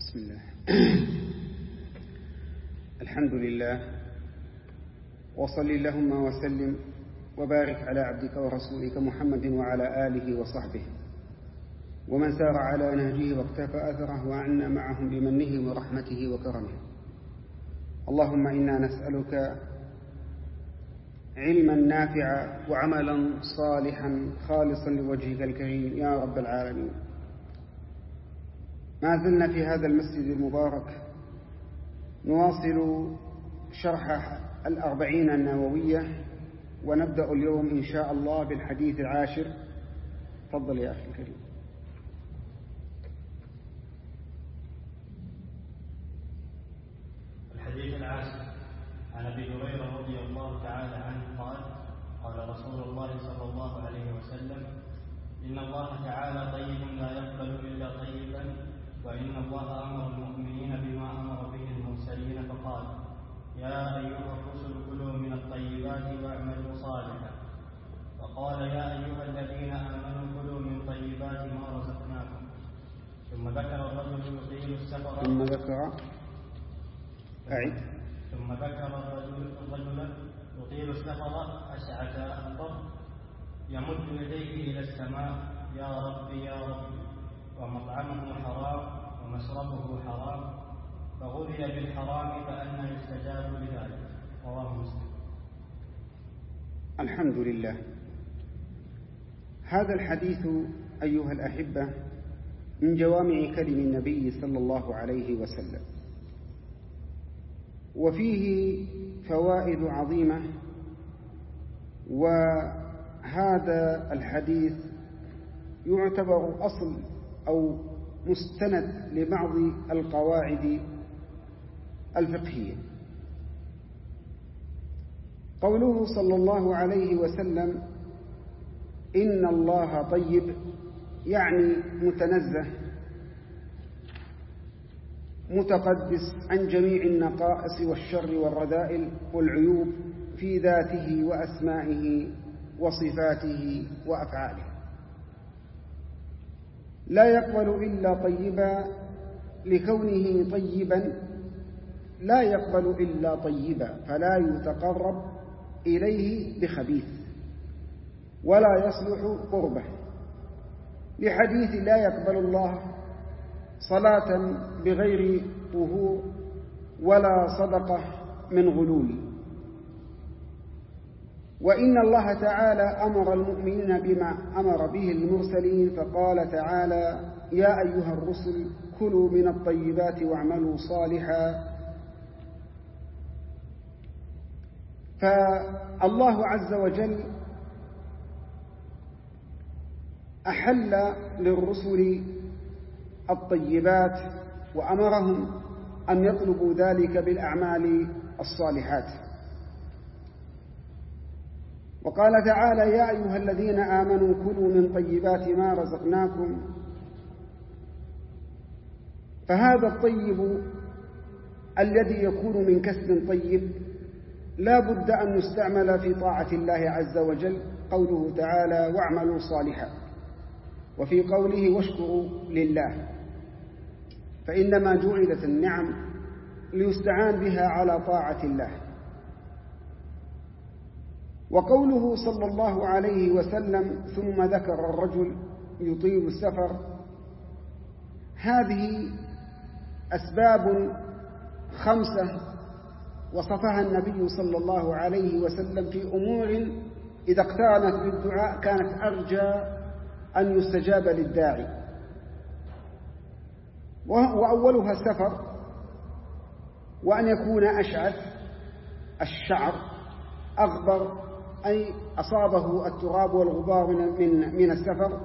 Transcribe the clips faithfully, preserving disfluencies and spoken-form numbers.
بسم الله. الحمد لله، وصل اللهم وسلم وبارك على عبدك ورسولك محمد وعلى آله وصحبه ومن سار على نهجه واقتفى أثره وعنا معهم بمنه ورحمته وكرمه. اللهم إنا نسألك علما نافعا وعملا صالحا خالصا لوجهك الكريم يا رب العالمين. ما زلنا في هذا المسجد المبارك نواصل شرح الأربعين النووية، ونبدأ اليوم إن شاء الله بالحديث العاشر. تفضل يا أخي الكريم. الحديث العاشر عن أبي هريرة رضي الله تعالى عنه قال: قال رسول الله صلى الله عليه وسلم: إن الله تعالى طيب لا يقبل إلا طيبا، وإن الله أمر المؤمنين بما أمر به المرسلين فقال: يا أيها الرسل كلوا من الطيبات واعملوا صالحا. وقال: يا أيها الذين آمنوا كلوا من طيبات ما رزقناكم. ثم ذكر الرجل يطيل السفر ثم ذكر أعد ثم ذكر الرجل الرجل يطيل السفر أشعث أخضر يمد يديه إلى السماء: يا ربي يا ربي، ومطعمه حرام ومشربه حرام، فغذي بالحرام فأنى يستجاب لذلك. رواه مسلم. الحمد لله. هذا الحديث أيها الأحبة من جوامع كلم النبي صلى الله عليه وسلم، وفيه فوائد عظيمة. وهذا الحديث يعتبر أصل أو مستند لبعض القواعد الفقهية. قوله صلى الله عليه وسلم: إن الله طيب، يعني متنزه متقدس عن جميع النقائص والشر والرذائل والعيوب في ذاته وأسمائه وصفاته وأفعاله. لا يقبل إلا طيبا، لكونه طيبا لا يقبل إلا طيبا، فلا يتقرب إليه بخبيث ولا يصلح قربه، لحديث: لا يقبل الله صلاة بغير طهور ولا صدقة من غلول. وإن الله تعالى أمر المؤمنين بما أمر به المرسلين، فقال تعالى: يا أيها الرسل كلوا من الطيبات واعملوا صالحا. فالله عز وجل أحل للرسل الطيبات وأمرهم أن يطلبوا ذلك بالأعمال الصالحات. وقال تعالى: يا أيها الذين آمنوا كلوا من طيبات ما رزقناكم. فهذا الطيب الذي يكون من كسب طيب لا بد أن يستعمل في طاعة الله عز وجل. قوله تعالى: واعملوا صالحا، وفي قوله: واشكروا لله. فإنما جعلت النعم ليستعان بها على طاعة الله. وقوله صلى الله عليه وسلم: ثم ذكر الرجل يطيل السفر، هذه أسباب خمسة وصفها النبي صلى الله عليه وسلم في أمور إذا اقترنت بالدعاء كانت أرجى أن يستجاب للداعي. وأولها السفر، وأن يكون أشعث الشعر أغبر، أي أصابه التراب والغبار من من السفر.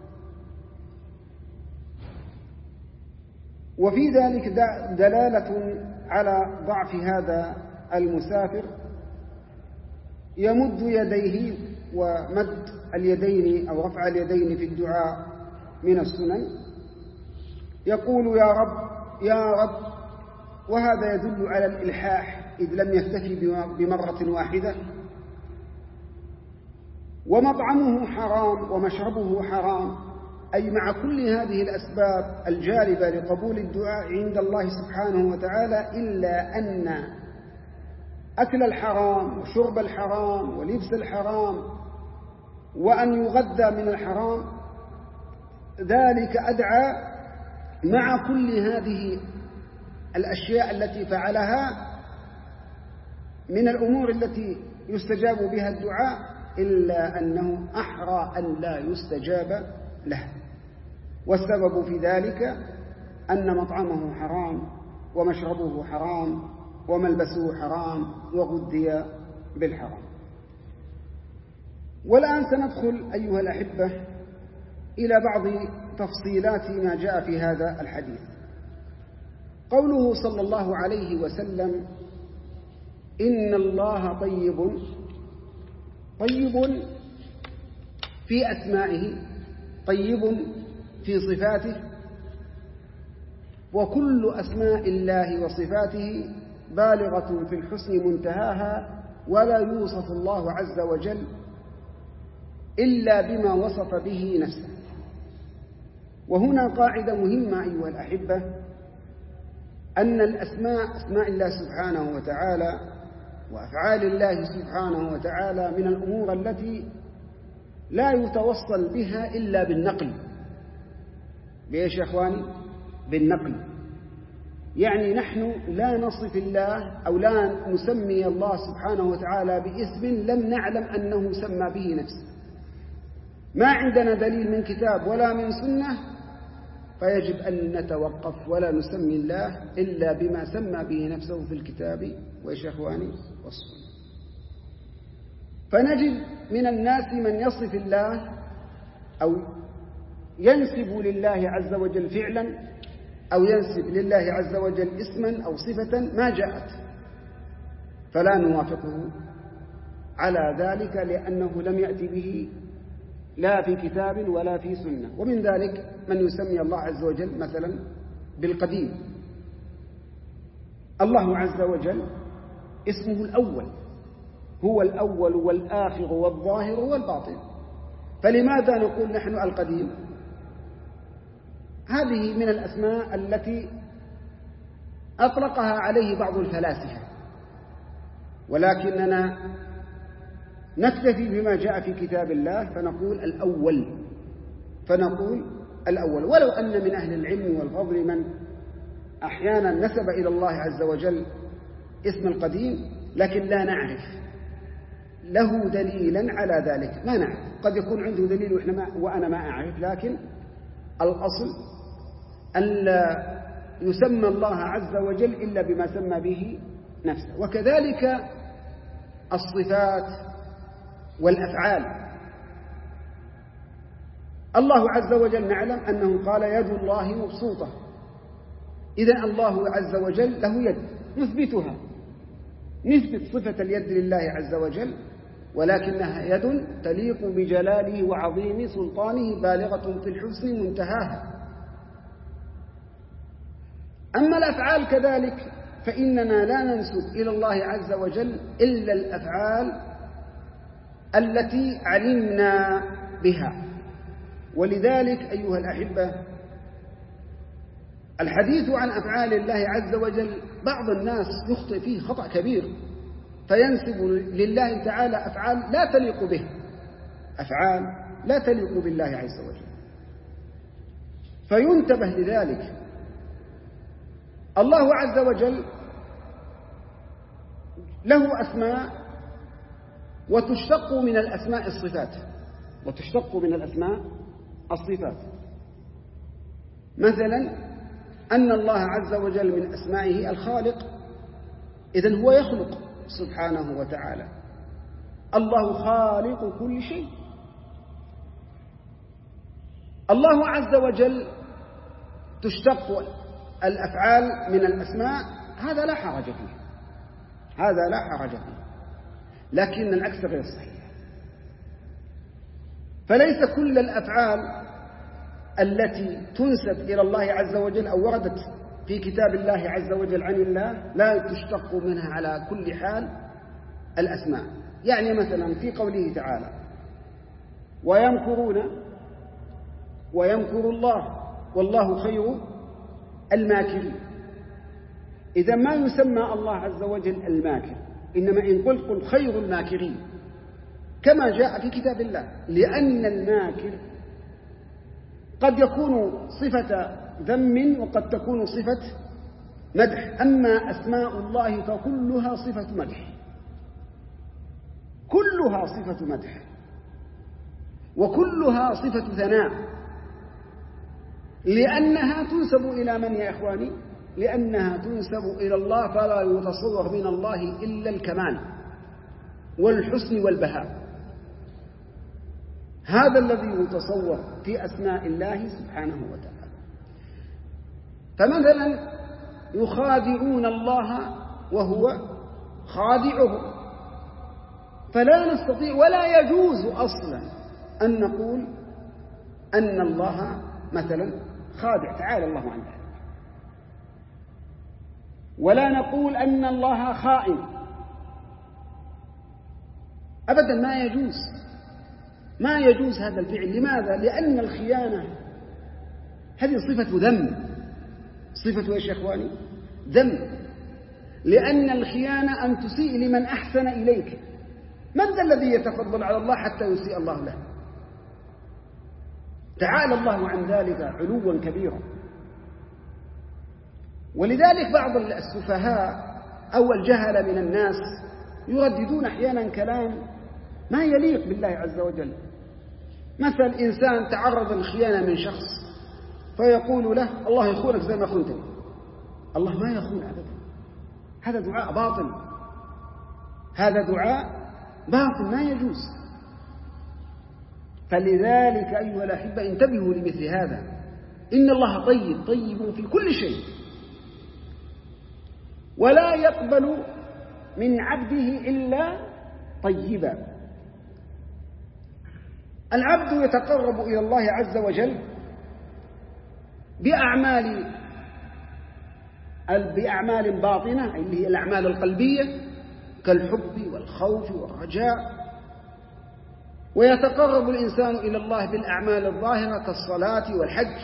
وفي ذلك دلالة على ضعف هذا المسافر. يمد يديه، ومد اليدين أو رفع اليدين في الدعاء من السنن. يقول: يا رب يا رب، وهذا يدل على الإلحاح إذ لم يكتفي بمرة واحدة. ومطعمه حرام ومشربه حرام، أي مع كل هذه الأسباب الجالبة لقبول الدعاء عند الله سبحانه وتعالى، إلا أن أكل الحرام وشرب الحرام ولبس الحرام وأن يغذى من الحرام ذلك أدعى مع كل هذه الأشياء التي فعلها من الأمور التي يستجاب بها الدعاء، إلا أنه أحرى أن لا يستجاب له. والسبب في ذلك أن مطعمه حرام ومشربه حرام وملبسه حرام وغذي بالحرام. والآن سندخل أيها الأحبة إلى بعض تفصيلات ما جاء في هذا الحديث. قوله صلى الله عليه وسلم: إن الله طيب، طيب في أسمائه، طيب في صفاته، وكل أسماء الله وصفاته بالغة في الحسن منتهاها، ولا يوصف الله عز وجل إلا بما وصف به نفسه. وهنا قاعدة مهمة أيها الأحبة، أن الأسماء أسماء الله سبحانه وتعالى وأفعال الله سبحانه وتعالى من الأمور التي لا يتوصل بها إلا بالنقل. بإيش يا أخواني؟ بالنقل. يعني نحن لا نصف الله أو لا نسمي الله سبحانه وتعالى باسم لم نعلم أنه سمى به نفسه. ما عندنا دليل من كتاب ولا من سنة، فيجب أن نتوقف ولا نسمي الله إلا بما سمى به نفسه في الكتاب وإيش يا أخواني والسنة. فنجد من الناس من يصف الله أو ينسب لله عز وجل فعلا أو ينسب لله عز وجل اسما أو صفة ما جاءت، فلا نوافقه على ذلك لأنه لم يأتي به لا في كتاب ولا في سنة. ومن ذلك من يسمي الله عز وجل مثلا بالقديم. الله عز وجل اسمه الأول، هو الأول والآخر والظاهر والباطن، فلماذا نقول نحن القديم؟ هذه من الأسماء التي أطلقها عليه بعض الفلاسفة، ولكننا نكتفي بما جاء في كتاب الله فنقول الأول، فنقول الأول. ولو أن من أهل العلم والفضل من أحيانا نسب إلى الله عز وجل اسم القديم، لكن لا نعرف له دليلا على ذلك، ما نعرف. قد يكون عنده دليل وإحنا ما وأنا ما أعرف، لكن الأصل أن لا يسمى الله عز وجل إلا بما سمى به نفسه. وكذلك الصفات والأفعال. الله عز وجل نعلم أنه قال يد الله مبسوطة، إذن الله عز وجل له يد نثبتها، نثبت صفة اليد لله عز وجل، ولكنها يد تليق بجلاله وعظيم سلطانه بالغة في الحسن منتهاها. أما الأفعال كذلك فإننا لا ننسب إلى الله عز وجل إلا الأفعال التي علمنا بها. ولذلك أيها الأحبة الحديث عن أفعال الله عز وجل بعض الناس يخطئ فيه خطأ كبير، فينسب لله تعالى أفعال لا تليق به، أفعال لا تليق بالله عز وجل، فينتبه لذلك. الله عز وجل له أسماء وتشتق من الأسماء الصفات، وتشتق من الأسماء الصفات. مثلا أن الله عز وجل من أسمائه الخالق، إذن هو يخلق سبحانه وتعالى، الله خالق كل شيء. الله عز وجل تشتق الأفعال من الأسماء، هذا لا حرج فيه، هذا لا حرج فيه، لكن العكس غير صحيح. فليس كل الأفعال التي تنسب إلى الله عز وجل أو وردت في كتاب الله عز وجل عن الله لا تشتق منها على كل حال الأسماء. يعني مثلا في قوله تعالى ويمكرون ويمكر الله والله خير الماكرين. إذا ما يسمى الله عز وجل الماكر، إنما إن قلت قل خير الماكرين كما جاء في كتاب الله، لأن الماكر قد يكون صفة ذم وقد تكون صفة مدح. أما أسماء الله فكلها صفة مدح، كلها صفة مدح وكلها صفة ثناء، لأنها تنسب إلى من يا إخواني؟ لأنها تنسب إلى الله، فلا يتصور من الله إلا الكمال والحسن والبهاء. هذا الذي يتصور في أسماء الله سبحانه وتعالى. فمثلا يخادعون الله وهو خادعهم، فلا نستطيع ولا يجوز أصلا أن نقول أن الله مثلا خادع، تعالى الله عن ذلك. ولا نقول أن الله خائن أبدا، ما يجوز، ما يجوز هذا الفعل. لماذا؟ لأن الخيانة هذه صفة ذم، صفة إيش يا إخواني؟ ذم. لأن الخيانة أن تسيء لمن أحسن إليك. من ذا الذي يتفضل على الله حتى يسيء الله له؟ تعالى الله عن ذلك علوا كبيرا. ولذلك بعض السفهاء أو الجهل من الناس يرددون أحيانا كلام ما يليق بالله عز وجل. مثل إنسان تعرض للخيانة من شخص فيقول له الله يخونك زي ما خنتني. الله ما يخون أبدا، هذا دعاء باطل، هذا دعاء باطل ما يجوز. فلذلك أيها الأحبة انتبهوا لمثل هذا. إن الله طيب، طيب في كل شيء، ولا يقبل من عبده إلا طيبا. العبد يتقرب إلى الله عز وجل بأعمال بأعمال باطنة اللي هي الأعمال القلبية كالحب والخوف والرجاء، ويتقرب الإنسان إلى الله بالأعمال الظاهرة كالصلاة والحج،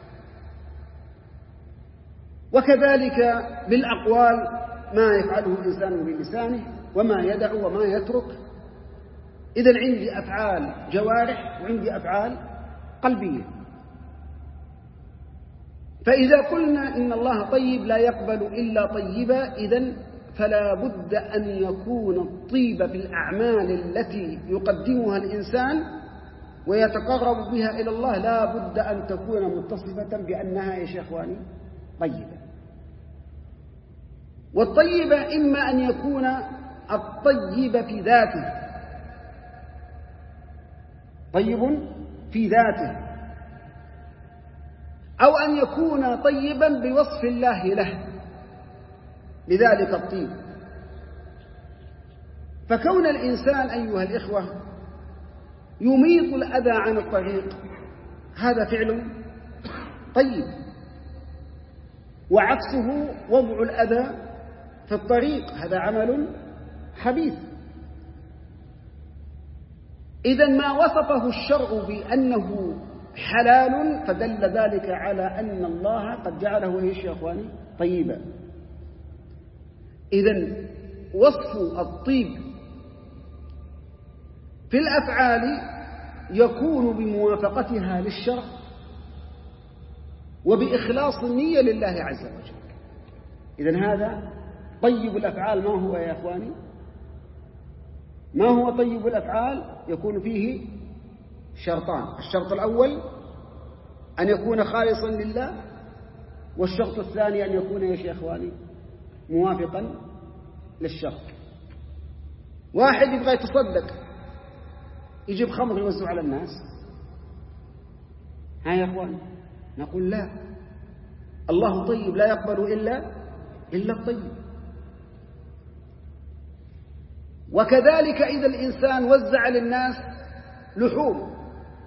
وكذلك بالأقوال ما يفعله الإنسان بلسانه وما يدع وما يترك. إذن عندي أفعال جوارح وعندي أفعال قلبية. فإذا قلنا إن الله طيب لا يقبل إلا طيبا، إذن فلا بد أن يكون الطيب في الأعمال التي يقدمها الإنسان ويتقرب بها إلى الله لا بد أن تكون متصفة بأنها يا إخواني طيبة. والطيبة إما أن يكون الطيب في ذاته، طيب في ذاته، أو أن يكون طيبا بوصف الله له، لذلك الطيب. فكون الإنسان أيها الإخوة يميط الأذى عن الطريق هذا فعل طيب، وعكسه وضع الأذى في الطريق هذا عمل خبيث. إذن ما وصفه الشرع بأنه حلال فدل ذلك على أن الله قد جعله إيش يا أخواني؟ طيبا. إذن وصف الطيب في الأفعال يكون بموافقتها للشرع وبإخلاص النية لله عز وجل. إذن هذا طيب الأفعال. ما هو يا أخواني؟ ما هو طيب الأفعال؟ يكون فيه شرطان: الشرط الأول أن يكون خالصا لله، والشرط الثاني أن يكون يا أخواني موافقا للشرع. واحد يبغى يتصدق يجيب خمر يوزع على الناس، ها يا أخواني نقول لا، الله طيب لا يقبل إلا إلا الطيب. وكذلك إذا الإنسان وزع للناس لحوم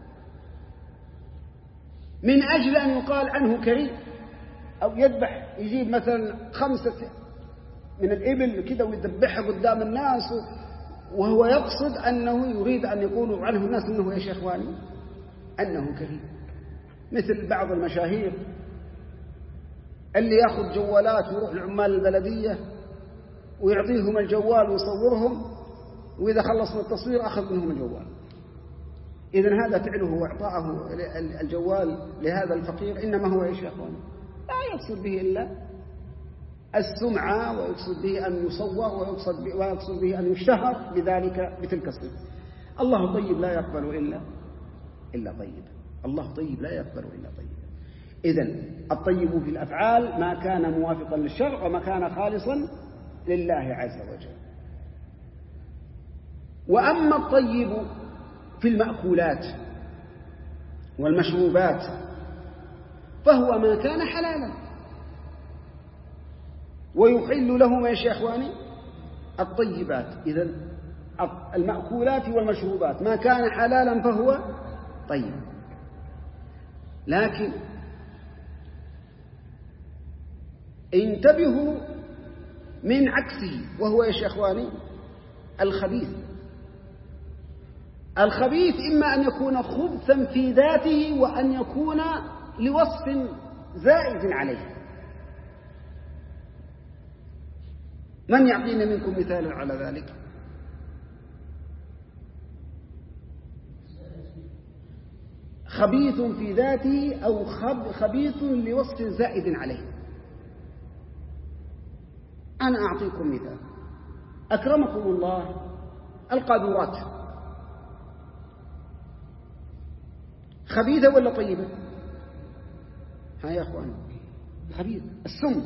من أجل أن يقال عنه كريم، أو يذبح يجيب مثلا خمسة من الإبل كده ويذبحها قدام الناس وهو يقصد أنه يريد أن يقولوا عنه الناس أنه يا شيخواني أنه كريم. مثل بعض المشاهير اللي يأخذ جوالات ويروح لعمال البلدية ويعطيهم الجوال ويصورهم، وإذا خلص من التصوير أخذ منهم الجوال. إذن هذا فعله وإعطاءه الجوال لهذا الفقير إنما هو إيش يا أخوان؟ لا يقصد به إلا السمعة، ويقصد به أن يصور، ويقصد به, ويقصد به أن يشتهر بذلك بتلك الصفة. الله طيب لا يقبل إلا إلا طيب. الله طيب لا يقبل إلا طيب. إذن الطيب في الأفعال ما كان موافقا للشرع وما كان خالصا لله عز وجل. وأما الطيب في المأكولات والمشروبات فهو ما كان حلالا، ويحل له ما يا إخواني الطيبات. إذن المأكولات والمشروبات ما كان حلالا فهو طيب. لكن انتبهوا من عكسه، وهو يا إخواني الخبيث. الخبيث إما أن يكون خبثا في ذاته وأن يكون لوصف زائد عليه. من يعطينا منكم مثالا على ذلك؟ خبيث في ذاته أو خبيث لوصف زائد عليه. أنا أعطيكم مثال. أكرمكم الله القاذورات خبيثة ولا طيبة؟ ها يا أخوان، خبيث. السم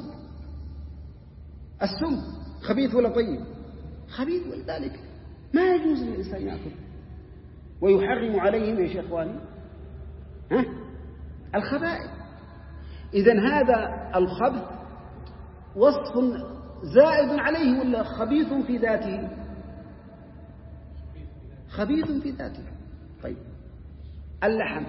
السم خبيث ولا طيب؟ خبيث. ولذلك ما يجوز للإنسان يأكل، ويحرم عليهم يا إخواني ها الخبائث. إذن هذا الخبث وصف زائد عليه ولا خبيث في ذاته؟ خبيث في ذاته. طيب اللحم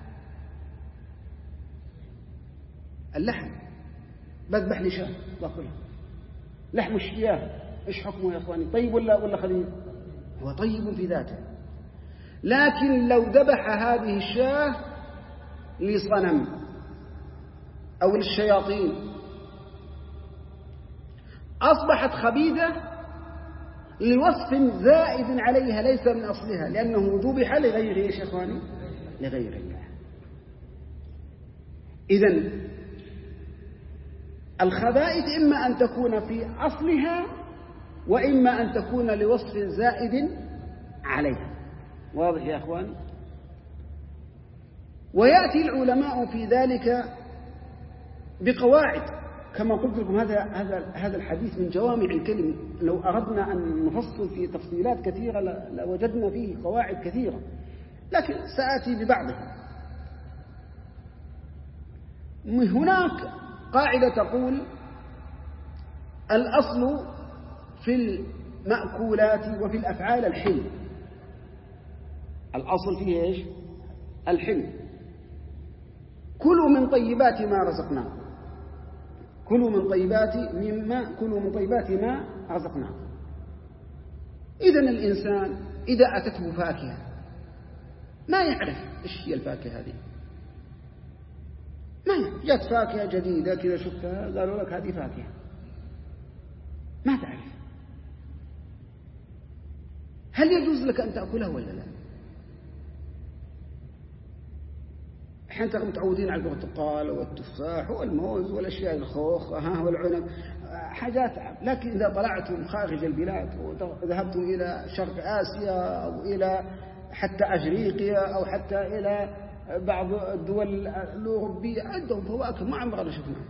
اللحم بذبح لي شاة باكلها، لحم الشياه ايش حكمه يا اخواني؟ طيب ولا ولا خبيث؟ هو طيب في ذاته. لكن لو ذبح هذه الشاة لصنم او للشياطين اصبحت خبيثة لوصف زائد عليها ليس من اصلها، لانه ذبح لغيره يا اخواني، لغير الله. إذن الخبائث إما أن تكون في أصلها وإما أن تكون لوصف زائد عليها. واضح يا أخوان؟ ويأتي العلماء في ذلك بقواعد، كما قلت لكم هذا هذا هذا الحديث من جوامع الكلم. لو أردنا أن نفصل في تفصيلات كثيرة لوجدنا فيه قواعد كثيرة، لكن سآتي ببعضها. هناك قاعدة تقول الأصل في المأكولات وفي الأفعال الحل. الأصل فيه إيش؟ الحل. كلوا من طيبات ما رزقناكم، كلوا من طيبات مما كلوا من طيبات ما رزقناكم. إذن الإنسان إذا أتته فاكهة ما يعرف إيش هي الفاكهة هذه، ما يعرف. جاءت فاكهة جديدة كذا شفتها قالوا لك هذه فاكهة، ما تعرف. هل يجوز لك أن تأكلها ولا لا؟ احنا متعودين على البرتقال والتفاح والموز والأشياء الخوخ ها والعنب، حاجات. لكن إذا طلعتم خارج البلاد وذهبتم إلى شرق آسيا أو إلى حتى أفريقيا أو حتى إلى بعض الدول الأوروبية عندهم فواكه ما عمرنا شفناها.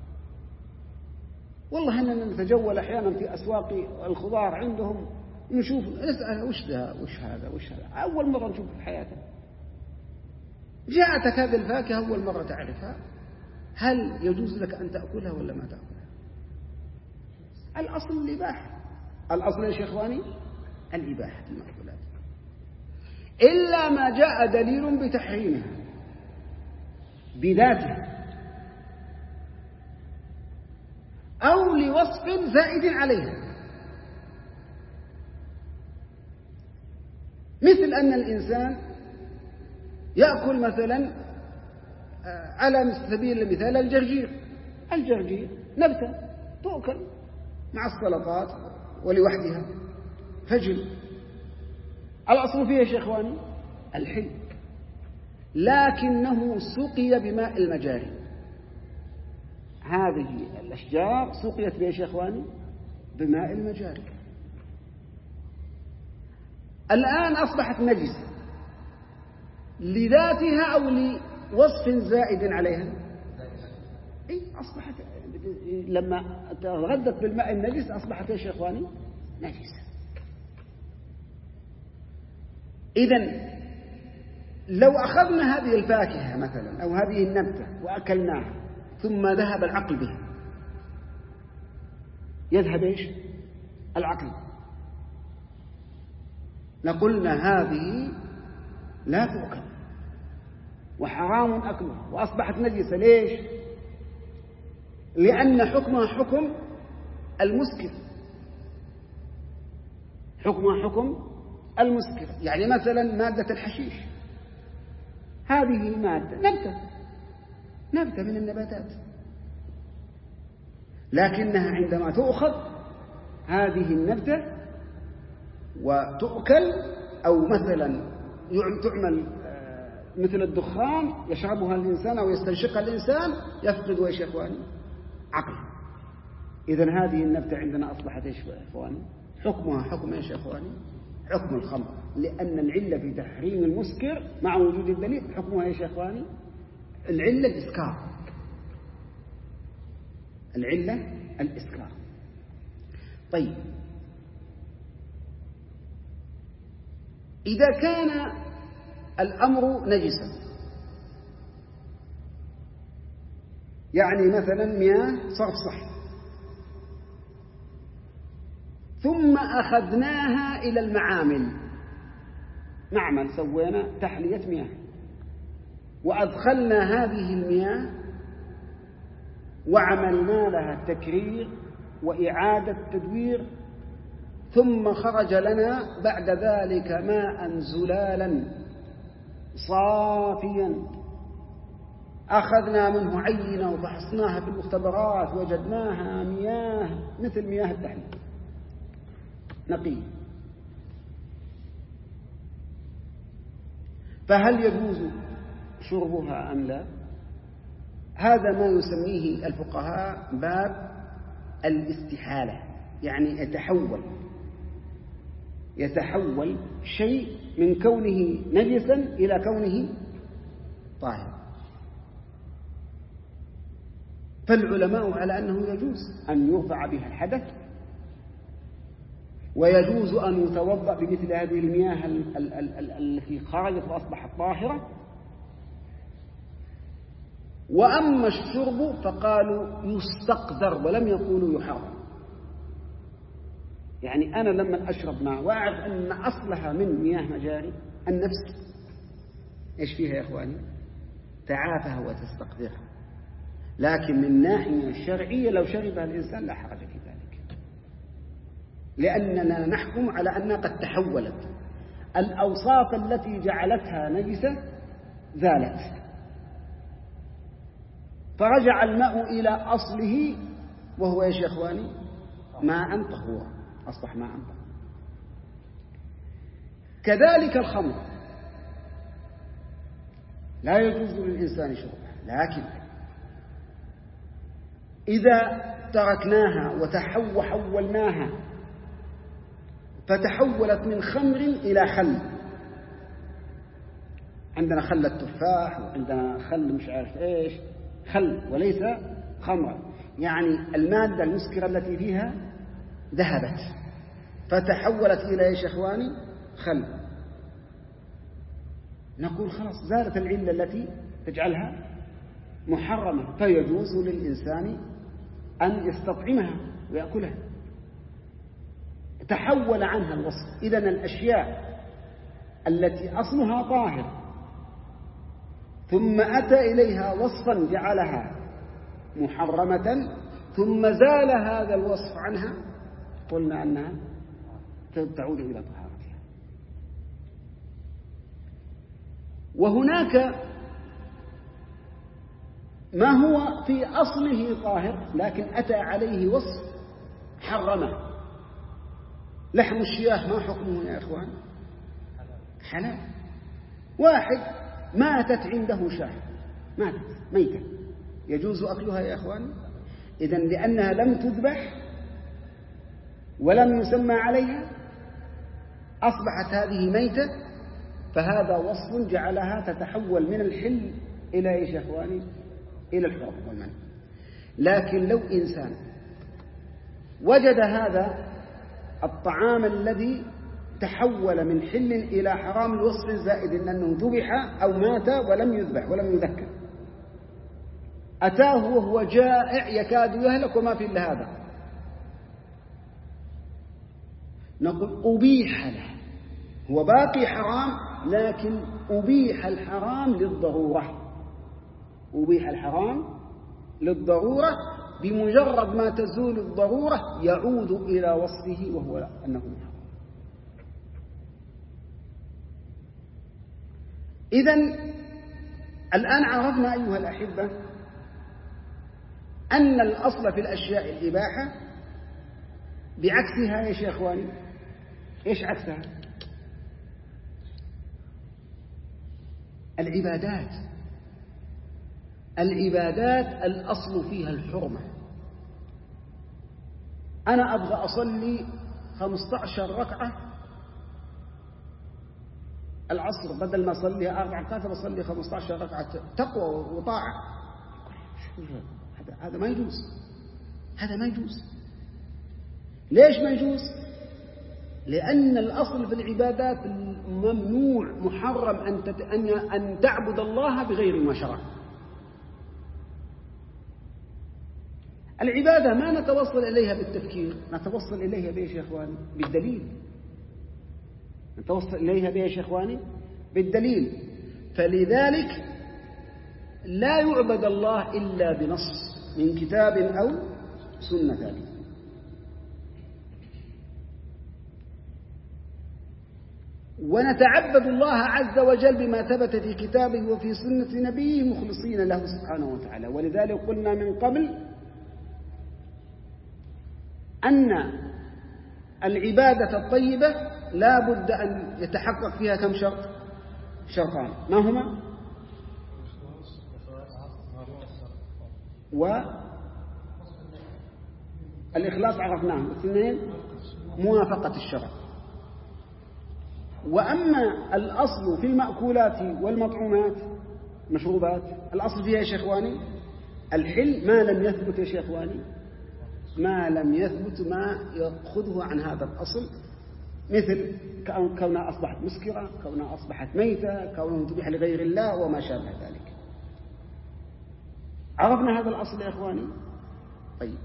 والله أننا نتجول أحيانا في أسواق الخضار عندهم نشوف نسأل وش ذا وش هذا وش هذا، أول مرة نشوف في حياتنا. جاءتك هذه الفاكهة أول مرة تعرفها، هل يجوز لك أن تأكلها ولا ما تأكلها؟ الأصل الإباحة. الأصل يا إخواني الإباحة المأكولات، إلا ما جاء دليل بتحريمها بذاتها أو لوصف زائد عليها، مثل أن الإنسان يأكل مثلا على سبيل المثال الجرجير، الجرجير نبتة تؤكل مع السلطات ولوحدها فجل. الأصل فيه يا إخواني الحل، لكنه سقي بماء المجاري. هذه الأشجار سقيت بها يا إخواني بماء المجاري، الآن أصبحت نجسة لذاتها أو لوصف زائد عليها. إيه أصبحت لما تغذت بالماء النجس أصبحت يا إخواني نجسة. إذن لو أخذنا هذه الفاكهة مثلا أو هذه النبتة وأكلناها ثم ذهب العقل بها، يذهب إيش العقل، لقلنا هذه لا تؤكل وحرام أكلها وأصبحت نجسة. ليش؟ لأن حكمها حكم المسكر، حكمها حكم المسكر. يعني مثلا مادة الحشيش هذه مادة نبتة نبتة من النباتات، لكنها عندما تؤخذ هذه النبتة وتؤكل أو مثلا تعمل مثل الدخان يشربها الإنسان أو يستنشقها الإنسان يفقد وإيش يا إخواني عقل. إذن هذه النبتة عندنا أصبحت إيش يا إخواني حكمها حكم إيش يا إخواني حكم الخمر، لأن العلة في تحريم المسكر مع وجود الدليل حكمها إيش يا إخواني العلة الإسكار، العلة الإسكار. طيب إذا كان الأمر نجسا، يعني مثلا مياه صفصح ثم أخذناها إلى المعامل، معمل سوينا تحلية مياه وأدخلنا هذه المياه وعملنا لها تكرير وإعادة تدوير، ثم خرج لنا بعد ذلك ماء زلالا صافيا أخذنا منه عينة وفحصناها في المختبرات وجدناها مياه مثل مياه التحلية نقية، فهل يجوز شربها أم لا؟ هذا ما يسميه الفقهاء باب الاستحالة، يعني يتحول يتحول شيء من كونه نجسا إلى كونه طاهرا. فالعلماء على أنه يجوز أن يرفع بها الحدث، ويجوز أن يتوضأ بمثل هذه المياه التي خرجت وأصبحت طاهرة. وأما الشرب فقالوا يستقدر ولم يقولوا يحرم. يعني أنا لما أشرب ماء وأعرف أن أصلها من مياه مجاري، النفس إيش فيها يا إخواني تعافها وتستقدرها، لكن من ناحية الشرعية لو شربها الإنسان لا حرج في ذلك، لأننا نحكم على أنها قد تحولت، الأوصاف التي جعلتها نجسة زالت، فرجع الماء إلى أصله وهو إيش يا إخواني ماء طهورا، أصبح ماء طهورا. كذلك الخمر لا يجوز للإنسان شربها، لكن إذا تركناها وتحولناها فتحولت من خمر إلى خل، عندنا خل التفاح وعندنا خل مش عارف إيش، خل وليس خمر، يعني المادة المسكرة التي فيها ذهبت فتحولت إلى إيش يا إخواني خل، نقول خلاص زالت العلة التي تجعلها محرمة، فيجوز للإنسان أن يستطعمها ويأكلها، تحول عنها الوصف. إذن الأشياء التي أصلها طاهر ثم أتى إليها وصفا جعلها محرمة ثم زال هذا الوصف عنها، قلنا أنها تعود إلى طهارتها. وهناك ما هو في أصله طاهر لكن أتى عليه وصف حرمه. لحم الشياه ما حكمه يا إخوان؟ حلال. واحد ماتت عنده شاة، ماتت ميتة، يجوز أكلها يا إخوان؟ إذن لأنها لم تذبح ولم يسمى عليها أصبحت هذه ميتة، فهذا وصف جعلها تتحول من الحل إلى إيش يا إخواني؟ إلى الحرم والمنع. لكن لو إنسان وجد هذا الطعام الذي تحول من حل إلى حرام لوصف زائد أنه ذبح أو مات ولم يذبح ولم يذكر، أتاه وهو جائع يكاد يهلك وما في إلا هذا، نقول أبيح له، هو باقي حرام لكن أبيح الحرام للضرورة، أبيح الحرام للضرورة، بمجرد ما تزول الضرورة يعود إلى وصفه وهو أنه حرام. إذن الآن عرفنا أيها الأحبة أن الأصل في الأشياء الإباحة، بعكسها يا شيخ إخواني إيش عكسها؟ العبادات. العبادات الأصل فيها الحرمة. أنا أبغى أصلي خمسة عشر ركعة العصر، بدل ما أصلي أربع ركعات بصلي خمسة عشر ركعة تقوى وطاعة. هذا هذا ما يجوز، هذا ما يجوز. ليش ما يجوز؟ لأن الأصل في العبادات ممنوع محرم أن تت... أن أن تعبد الله بغير ما شرع. العبادة ما نتوصل إليها بالتفكير، نتوصل إليها بإيش يا إخواني؟ بالدليل. نتوصل إليها بإيش يا إخواني؟ بالدليل. فلذلك لا يعبد الله إلا بنص من كتاب أو سنة ثابتة. ونتعبد الله عز وجل بما ثبت في كتابه وفي سنة نبيه مخلصين له سبحانه وتعالى. ولذلك قلنا من قبل أن العبادة الطيبة لا بد أن يتحقق فيها كم شرط؟ شرطان، ما هما؟ والإخلاص عرفناه، اثنين موافقة الشرع. وأما الأصل في المأكولات والمطعومات مشروبات، الأصل فيها يا شيخواني الحل ما لم يثبت يا شيخواني، ما لم يثبت ما يأخذه عن هذا الأصل، مثل كونها أصبحت مسكرة، كونها أصبحت ميتة، كونها تبيح لغير الله وما شابه ذلك. عرفنا هذا الأصل يا إخواني؟ طيب،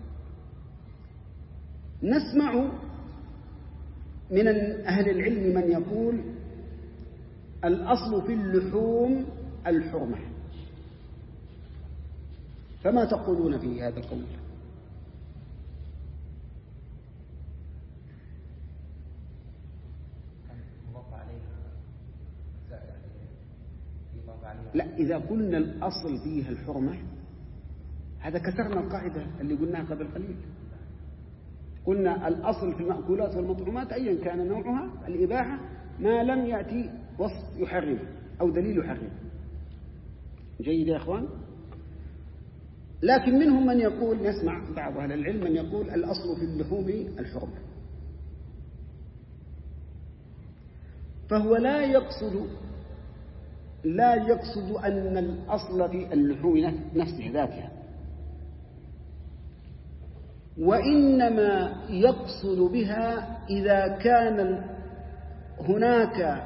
نسمع من أهل العلم من يقول الأصل في اللحوم الحرمة، فما تقولون في هذا القول؟ لا، إذا قلنا الأصل فيها الحرمة هذا كسرنا القاعدة اللي قلناها قبل قليل. قلنا الأصل في المأكولات والمطعومات أيا كان نوعها الإباحة ما لم يأتي وصف يحرم أو دليل يحرم. جيد يا أخوان؟ لكن منهم من يقول، نسمع بعض أهل العلم من يقول الأصل في اللحوم الحرمة، فهو لا يقصد لا يقصد أن الأصل في اللحوم نفسه ذاتها، وإنما يقصد بها إذا كان هناك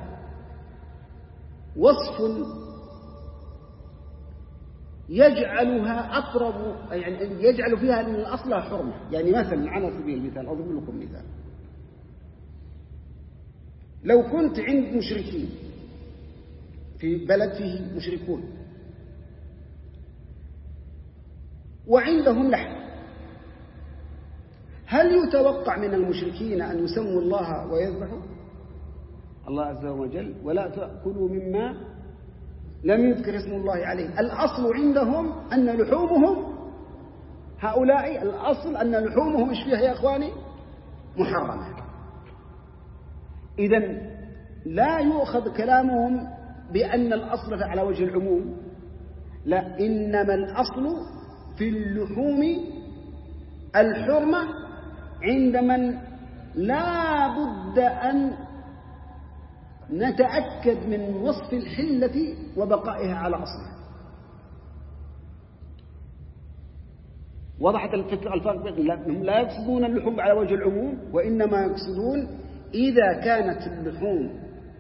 وصف يجعلها أقرب، يعني يجعل فيها أن الأصل حرمة. يعني مثلا على سبيل المثال أضرب لكم مثال، لو كنت عند مشركين في بلد فيه مشركون وعندهم لحم، هل يتوقع من المشركين أن يسموا الله ويذبحوا الله عز وجل؟ ولا تأكلوا مما لم يذكر اسم الله عليه. الأصل عندهم أن لحومهم هؤلاء الأصل أن لحومهم إيش فيها يا إخواني؟ محرمة. إذن لا يؤخذ كلامهم بأن الأصل على وجه العموم، لا، إنما الأصل في اللحوم الحرمة عند من لا بد أن نتأكد من وصف الحلة وبقائها على أصلها. وضحت الفرق؟ هم لا يقصدون اللحوم على وجه العموم، وإنما يقصدون إذا كانت اللحوم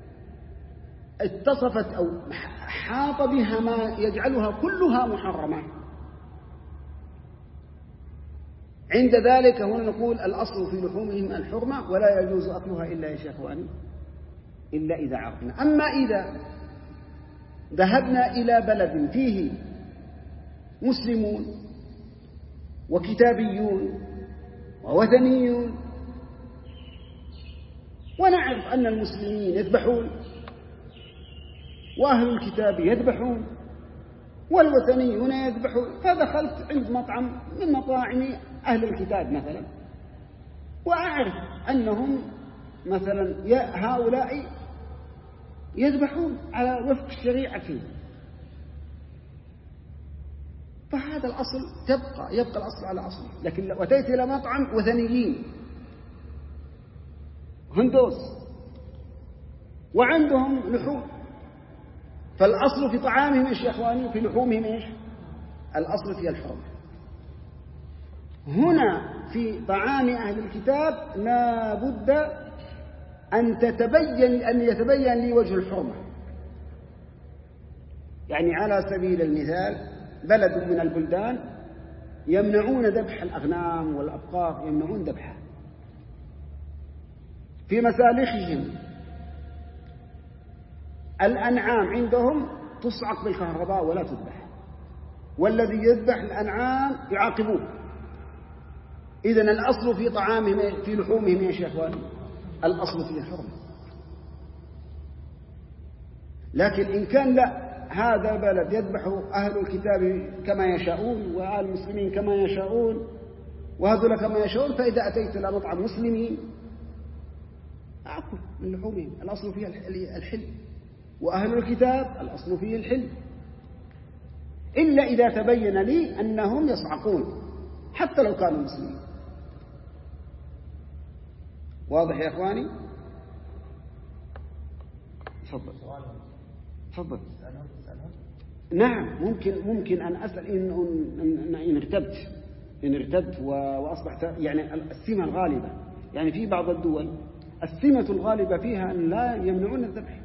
اتصفت أو حاط بها ما يجعلها كلها محرمة، عند ذلك هنا نقول الأصل في لحومهم الحرمة ولا يجوز أكلها إلا يا شيخواني إلا إذا عرفنا. أما إذا ذهبنا إلى بلد فيه مسلمون وكتابيون ووثنيون ونعرف أن المسلمين يذبحون وأهل الكتاب يذبحون والوثنيون يذبحون، فدخلت عند مطعم من مطاعم أهل الكتاب مثلا وأعرف أنهم مثلا هؤلاء يذبحون على وفق الشريعة فيه، فهذا الأصل تبقى يبقى الأصل على أصله. لكن لو أتيت إلى مطعم وثنيين هندوس وعندهم لحوم، فالأصل في طعامهم إيش يا إخواني؟ في لحومهم إيش؟ الأصل في الحرمة. هنا في طعام أهل الكتاب لا بد أن تتبين أن يتبين لي وجه الحرمة. يعني على سبيل المثال بلد من البلدان يمنعون ذبح الأغنام والأبقار، يمنعون ذبحها في مسالخهم. الأنعام عندهم تصعق بالكهرباء ولا تذبح، والذي يذبح الأنعام يعاقبوه. إذن الأصل في طعامهم في لحومهم يا شيخوان الأصل فيه الحرمة. لكن إن كان لا، هذا بلد يذبح أهل الكتاب كما يشاءون وأهل المسلمين كما يشاءون وهذول كما يشاءون، فإذا أتيت إلى مطعم مسلمين أكل من لحومهم، الأصل فيه الحل، وأهل الكتاب الأصل فيه الحل، إلا إذا تبين لي أنهم يصعقون حتى لو كانوا مسلمين. واضح يا إخواني؟ تفضل تفضل. نعم ممكن ممكن أن أسأل إن إن إن ارتبت إن ارتبت وأصبحت يعني السمة الغالبة، يعني في بعض الدول السمة الغالبة فيها أن لا يمنعون الذبح،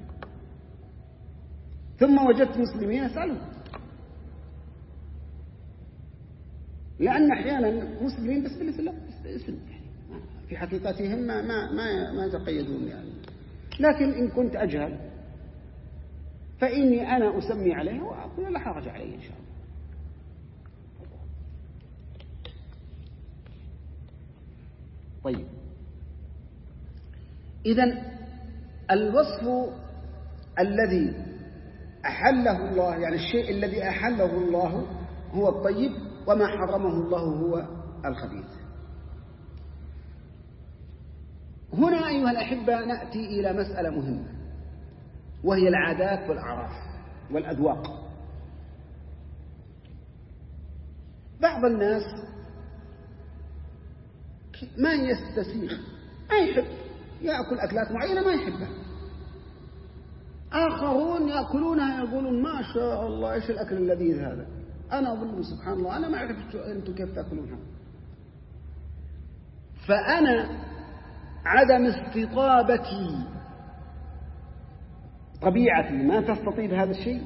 ثم وجدت مسلمين أسألهم، لأن أحيانا مسلمين بس بالإسلام اسم في حقيقتهم ما ما ما ما يتقيدون يعني. لكن إن كنت أجهل فإني أنا أسمي عليه وأقول لا حرج عليه إن شاء الله. طيب، إذن الوصف الذي أحله الله، يعني الشيء الذي أحله الله هو الطيب، وما حرمه الله هو الخبيث. هنا أيها الأحبة نأتي إلى مسألة مهمة، وهي العادات والأعراف والأذواق. بعض الناس ما يستسيغ، ما يحب يأكل أكلات معينة ما يحبها، آخرون يأكلونها يقولون ما شاء الله إيش الأكل اللذيذ هذا، أنا أقول سبحان الله أنا ما أعرف أنتم كيف تأكلونها. فأنا عدم استطابتي طبيعتي ما تستطيب هذا الشيء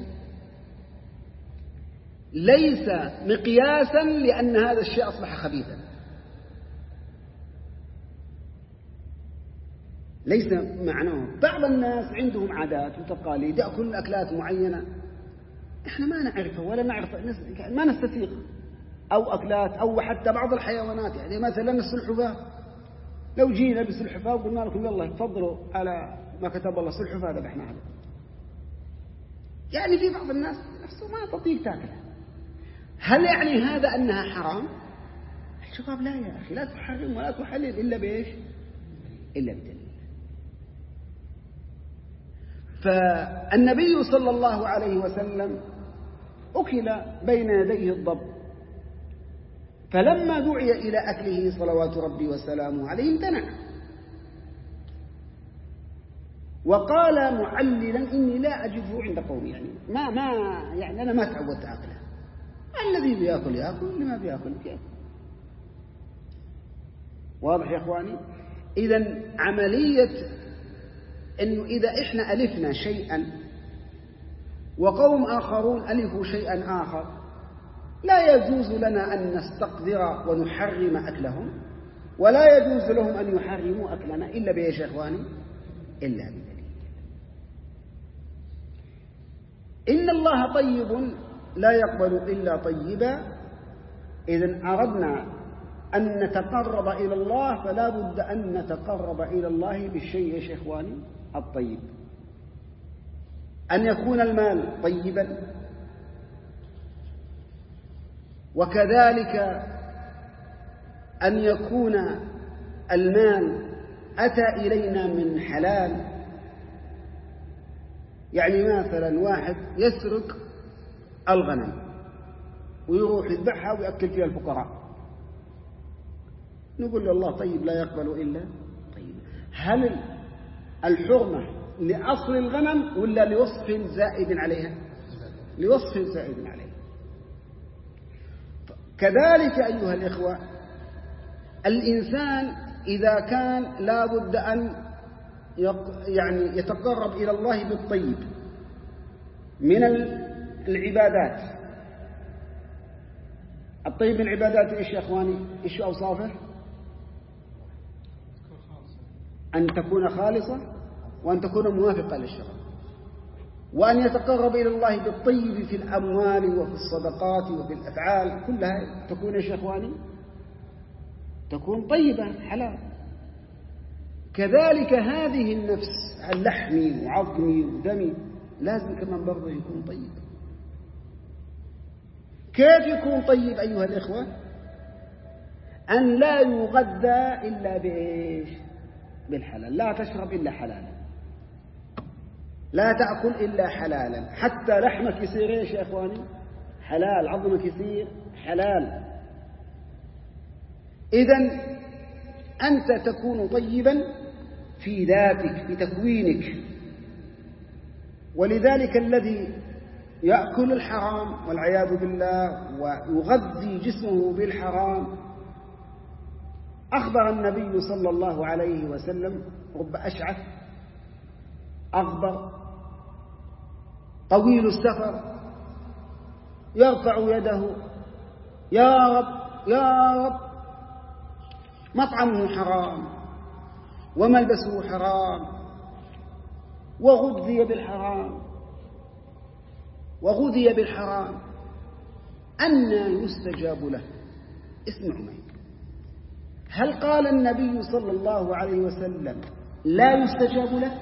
ليس مقياسا لأن هذا الشيء أصبح خبيثا، ليس معناه. بعض الناس عندهم عادات وتقاليد يأكل أكلات معينة إحنا ما نعرفها ولا نعرف ما نستسيغ، أو أكلات أو حتى بعض الحيوانات، يعني مثلا السلحفاة، لو جينا بالسلحفاة وقلنا لكم يلا تفضلوا على ما كتب الله سلحفاة ذبحناها، يعني في بعض الناس نفسه ما تطيق تاكلها. هل يعني هذا أنها حرام؟ الجواب لا يا أخي، لا تحرم ولا تحلل إلا بإيش؟ إلا بدليل. فالنبي صلى الله عليه وسلم أكل بين يديه الضب، فلما دعي إلى أكله صلوات ربي وسلامه عليه امتنع، وقال معللا إني لا أجده عند قومي، يعني ما ما يعني أنا ما تعودت أكله، الذي بيأكل يأكل، اللي ما بيأكل بيأكل. واضح يا إخواني؟ إذن عملية إنه إذا إحنا ألفنا شيئا وقوم آخرون ألفوا شيئا آخر، لا يجوز لنا أن نستقدر ونحرم أكلهم، ولا يجوز لهم أن يحرموا أكلنا إلا بإيش يا إخواني؟ إلا بدليل. إن الله طيب لا يقبل إلا طيبا. إذن أردنا أن نتقرب إلى الله فلا بد أن نتقرب إلى الله بالشيء يا إخواني الطيب، أن يكون المال طيبا، وكذلك أن يكون المال أتى إلينا من حلال. يعني مثلا واحد يسرق الغنم ويروح يذبحها ويأكل فيها الفقراء، نقول له الله طيب لا يقبل إلا طيب. هل الحرمة لأصل الغنم ولا لوصف زائد عليها؟ لوصف زائد عليها. كذلك أيها الإخوة الإنسان إذا كان لا بد أن يعني يتقرب إلى الله بالطيب من العبادات. الطيب من العبادات إيش يا أخواني؟ إيش أوصافه؟ أن تكون خالصة، وأن تكون موافقة للشرع، وأن يتقرب إلى الله بالطيب في الأموال وفي الصدقات وفي الأفعال كلها تكون إيش يا أخواني؟ تكون طيبة حلال. كذلك هذه النفس اللحمي وعظمي ودمي لازم كمان برضه يكون طيب. كيف يكون طيب أيها الإخوة؟ أن لا يغذى إلا بإيش؟ بالحلال. لا تشرب إلا حلالا، لا تأكل إلا حلالا، حتى لحمك يصير إيش يا إخواني؟ حلال، عظمك يصير حلال. إذن أنت تكون طيبا في ذاتك، في تكوينك. ولذلك الذي يأكل الحرام والعياذ بالله ويغذي جسمه بالحرام، أخبر النبي صلى الله عليه وسلم رب أشعث أغبر طويل السفر يرفع يده يا رب يا رب، مطعمه حرام وملبسه حرام وغذي بالحرام وغذي بالحرام، أنى يستجاب له؟ اسمعوا معي، هل قال النبي صلى الله عليه وسلم لا يستجاب له؟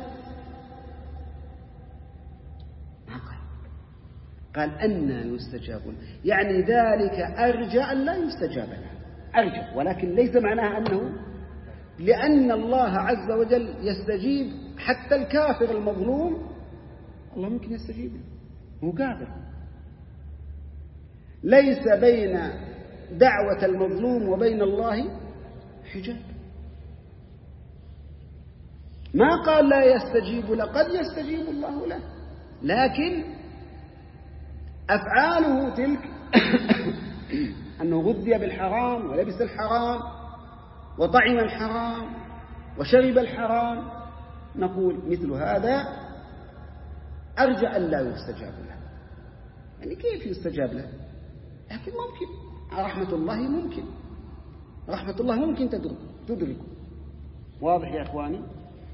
ما قال، قال أنى يستجاب له، يعني ذلك أرجى أن لا يستجاب له، أرجى، ولكن ليس معناها أنه، لأن الله عز وجل يستجيب حتى الكافر المظلوم، الله ممكن يستجيب له، هو كافر. ليس بين دعوة المظلوم وبين الله حجاب. ما قال لا يستجيب له، قد يستجيب الله له، لكن أفعاله تلك أنه غذي بالحرام ولبس الحرام وطعم الحرام وشرب الحرام، نقول مثل هذا أرجى أن لا يستجاب له. يعني كيف يستجاب له؟ لكن ممكن، رحمة الله ممكن، رحمة الله ممكن تدرك. واضح يا أخواني؟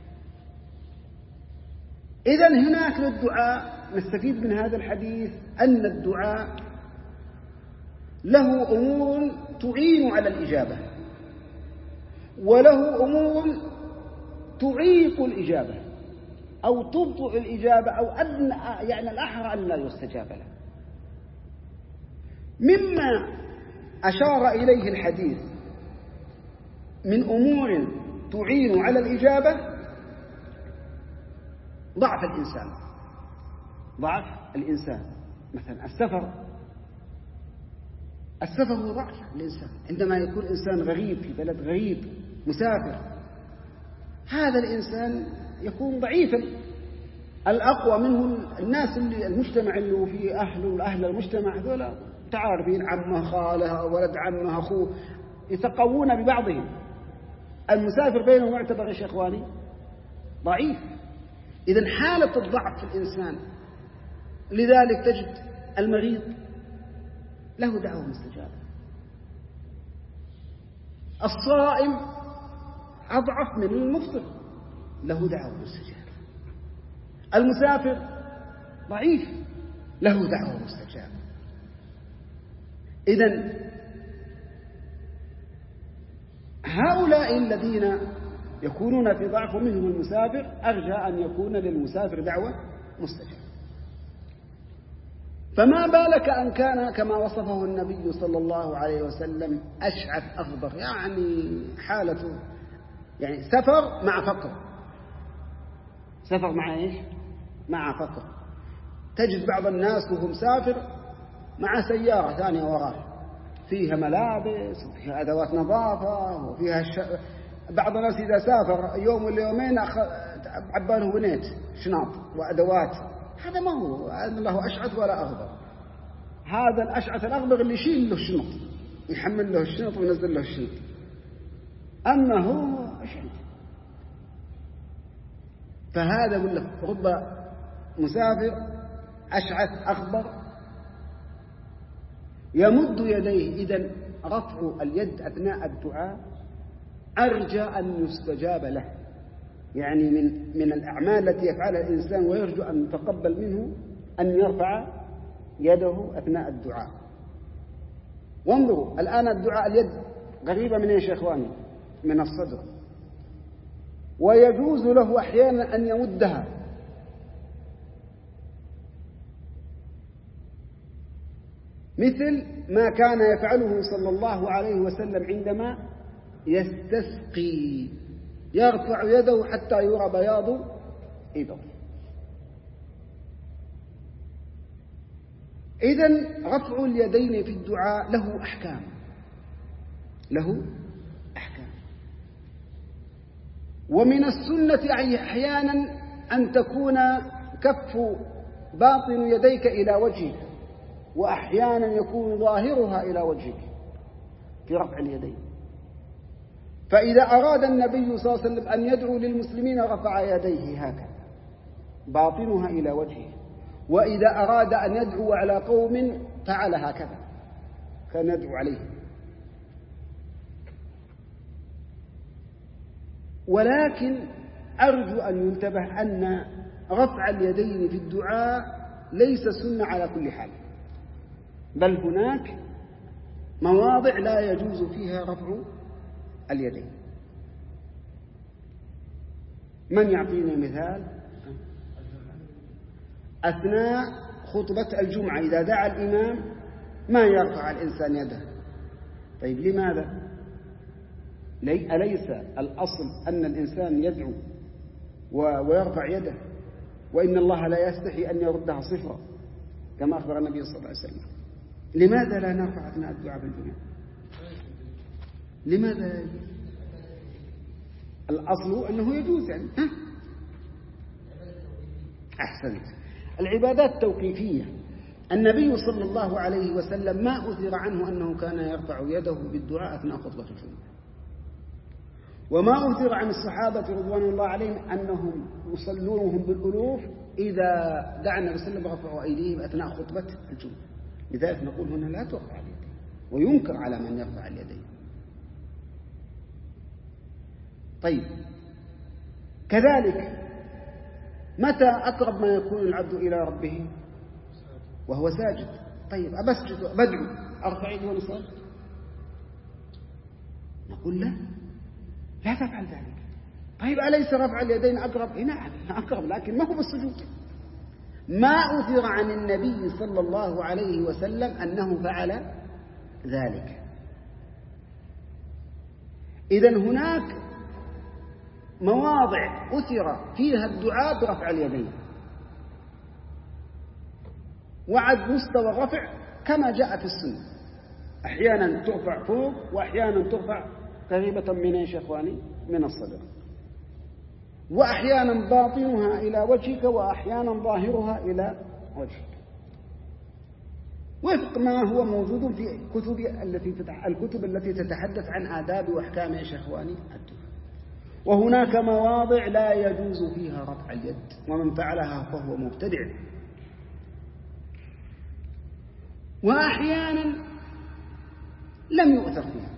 إذن هناك للدعاء نستفيد من هذا الحديث أن الدعاء له أمور تعين على الإجابة، وله أمور تعيق الإجابة. أو تبطئ الإجابة أو أدنى يعني الأحرى أن لا يستجاب له. مما أشار إليه الحديث من أمور تعين على الإجابة ضعف الإنسان ضعف الإنسان مثلا السفر السفر هو ضعف الإنسان. عندما يكون إنسان غريب في بلد غريب مسافر، هذا الإنسان يكون ضعيفا. الأقوى منه الناس اللي المجتمع اللي فيه أهله وأهل المجتمع هذولا تعارفين، عمه خاله ولد عمه أخوه، يتقوون ببعضهم. المسافر بينهم يعتبر إيش يا إخواني؟ ضعيف. إذن حالة الضعف في الإنسان، لذلك تجد المريض له دعوة مستجابة. الصائم أضعف من المفطر له دعوة مستجابة. المسافر ضعيف له دعوة مستجابة. إذن هؤلاء الذين يكونون في ضعف منهم المسافر أرجى أن يكون للمسافر دعوة مستجابة. فما بالك أن كان كما وصفه النبي صلى الله عليه وسلم أشعث أخضر، يعني حالته يعني سفر مع فقر. سفر مع إيش؟ مع فقر. تجد بعض الناس وهو مسافر مع سيارة ثانية وراه فيها ملابس وفيها أدوات نظافة وفيها ش... بعض الناس إذا سافر يوم ولا يومين عباله بنيت شنط وأدوات. هذا ما هو له أشعث ولا أخضر. هذا الأشعث الأخضر اللي يشيل له الشنط، يحمل له الشنط وينزل له الشنط. أما هو أشعث. فهذا يقول لك رب مسافر أشعث أخضر يمد يديه. إذن رفع اليد أثناء الدعاء أرجى أن يستجاب له، يعني من من الأعمال التي يفعلها الإنسان ويرجو أن يتقبل منه أن يرفع يده أثناء الدعاء. وانظروا الآن الدعاء اليد قريبة من إيش يا إخواني؟ من الصدر، ويجوز له أحيانا أن يمدها مثل ما كان يفعله صلى الله عليه وسلم عندما يستسقي، يرفع يده حتى يرى بياض إبط. إذن رفع اليدين في الدعاء له أحكام له أحكام ومن السنة أحيانا أن تكون كف باطن يديك إلى وجهك، وأحيانا يكون ظاهرها إلى وجهك في رفع اليدين. فإذا أراد النبي صلى الله عليه وسلم أن يدعو للمسلمين رفع يديه هكذا باطنها إلى وجهه، وإذا أراد أن يدعو على قوم فعل هكذا كان يدعو عليهم. ولكن أرجو أن ينتبه أن رفع اليدين في الدعاء ليس سنة على كل حال، بل هناك مواضع لا يجوز فيها رفع اليدين. من يعطينا مثال؟ أثناء خطبة الجمعة إذا دعا الإمام ما يرفع الإنسان يده. طيب لماذا؟ أليس الأصل أن الإنسان يدعو ويرفع يده، وإن الله لا يستحي أن يردها صفرا كما أخبر النبي صلى الله عليه وسلم؟ لماذا لا نرفع أثناء الدعاء بالجمعة؟ لماذا لا يجوز؟ الأصل أنه يجوز يعني. ها؟ أحسنت. العبادات التوقيفية النبي صلى الله عليه وسلم ما أثر عنه أنه كان يرفع يده بالدعاء أثناء خطبة الجمعة، وما أثر عن الصحابة رضوان الله عليهم أنهم يصلونهم بالألوف إذا دعا النبي صلى الله عليه وسلم رفعوا أيديهم أثناء خطبة الجمعة. لذلك نقول هنا لا ترفع اليدين، وينكر على من يرفع اليدين. طيب كذلك متى أقرب ما يكون العبد إلى ربه؟ وهو ساجد. طيب أبسجد بدعو أرفع يدي وأنا ساجد؟ نقول لا لا تفعل ذلك. طيب أليس رفع اليدين أقرب؟ نعم أقرب، لكن ما هو بالسجود. ما أثر عن النبي صلى الله عليه وسلم أنه فعل ذلك. إذن هناك مواضع أثر فيها الدعاء برفع اليدين، وعد مستوى الرفع كما جاء في السنة، أحيانا ترفع فوق وأحيانا ترفع قريبة من إيش يا إخواني؟ من الصدر، وأحيانا باطنها إلى وجهك وأحيانا ظاهرها إلى وجهك، وفق ما هو موجود في كتب التي الكتب التي تتحدث عن آداب وأحكام يا إخواني الدعاء. وهناك مواضع لا يجوز فيها رفع اليد، ومن فعلها فهو مبتدع. وأحيانا لم يؤثر فيها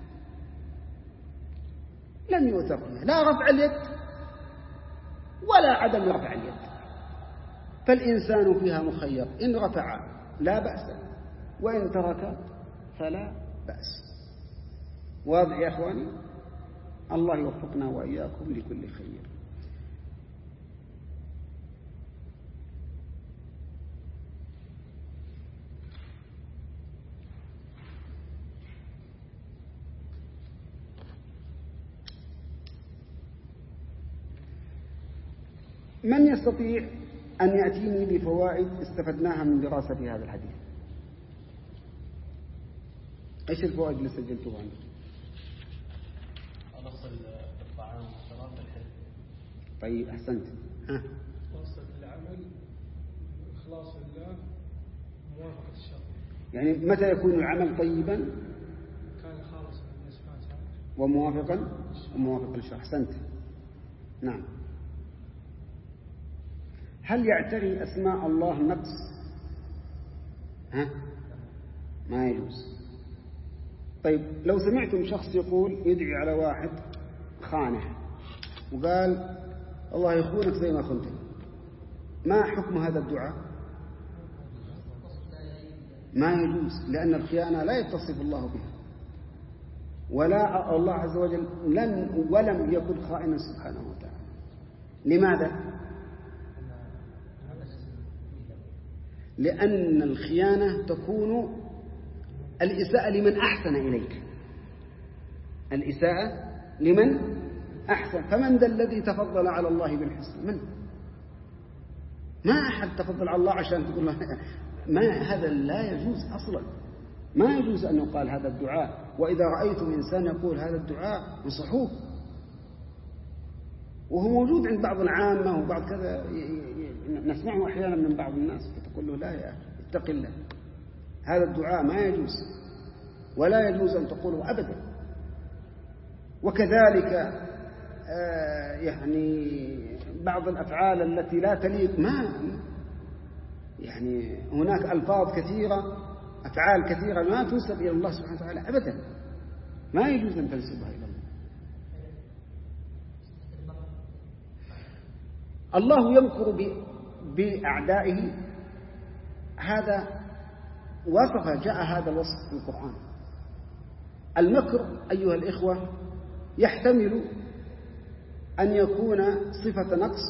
لم يؤثر فيها لا رفع اليد ولا عدم رفع اليد، فالإنسان فيها مخير، إن رفع لا بأس وإن ترك فلا بأس. واضح يا أخواني؟ الله يوفقنا وإياكم لكل خير. من يستطيع أن يأتيني بفوائد استفدناها من دراسة هذا الحديث؟ إيش الفوائد اللي سجلتوها عنه؟ الأصل في الطعام والشراب الحل. طيب أحسنت. ها؟ الأصل في العمل إخلاص لله موافقة الشرع. يعني متى يكون العمل طيبا؟ كان خالصا لله سبحانه وتعالى وموافقا وموافقا للشرع. أحسنت. نعم. هل يعتري أسماء الله نقص؟ ها؟ ما يجوز. طيب لو سمعتم شخص يقول يدعي على واحد خانه وقال الله يخونك زي ما خنتك، ما حكم هذا الدعاء؟ ما يجوز، لأن الخيانة لا يتصف الله بها، ولا الله عز وجل لم ولم يكن خائنا سبحانه وتعالى. لماذا؟ لأن الخيانة تكون الإساءة لمن أحسن إليك، الإساءة لمن أحسن. فمن ذا الذي تفضل على الله بالحسن؟ من؟ ما أحد تفضل على الله عشان تقول له ما، هذا لا يجوز أصلا، ما يجوز أن يقال هذا الدعاء. وإذا رأيتم إنسان يقول هذا الدعاء انصحوه، وهو موجود عند بعض العامة وبعض كذا، نسمعه أحيانا من بعض الناس فتقول له لا يا أخي اتق الله، هذا الدعاء ما يجوز ولا يجوز أن تقوله أبدا. وكذلك آه يعني بعض الأفعال التي لا تليق، ما يعني هناك ألفاظ كثيرة أفعال كثيرة ما تنسب إلى الله سبحانه وتعالى أبدا، ما يجوز أن تنسبها إلى الله. الله يمكر بأعدائه، هذا وصف، جاء هذا الوصف في القرآن. المكر أيها الإخوة يحتمل أن يكون صفة نقص،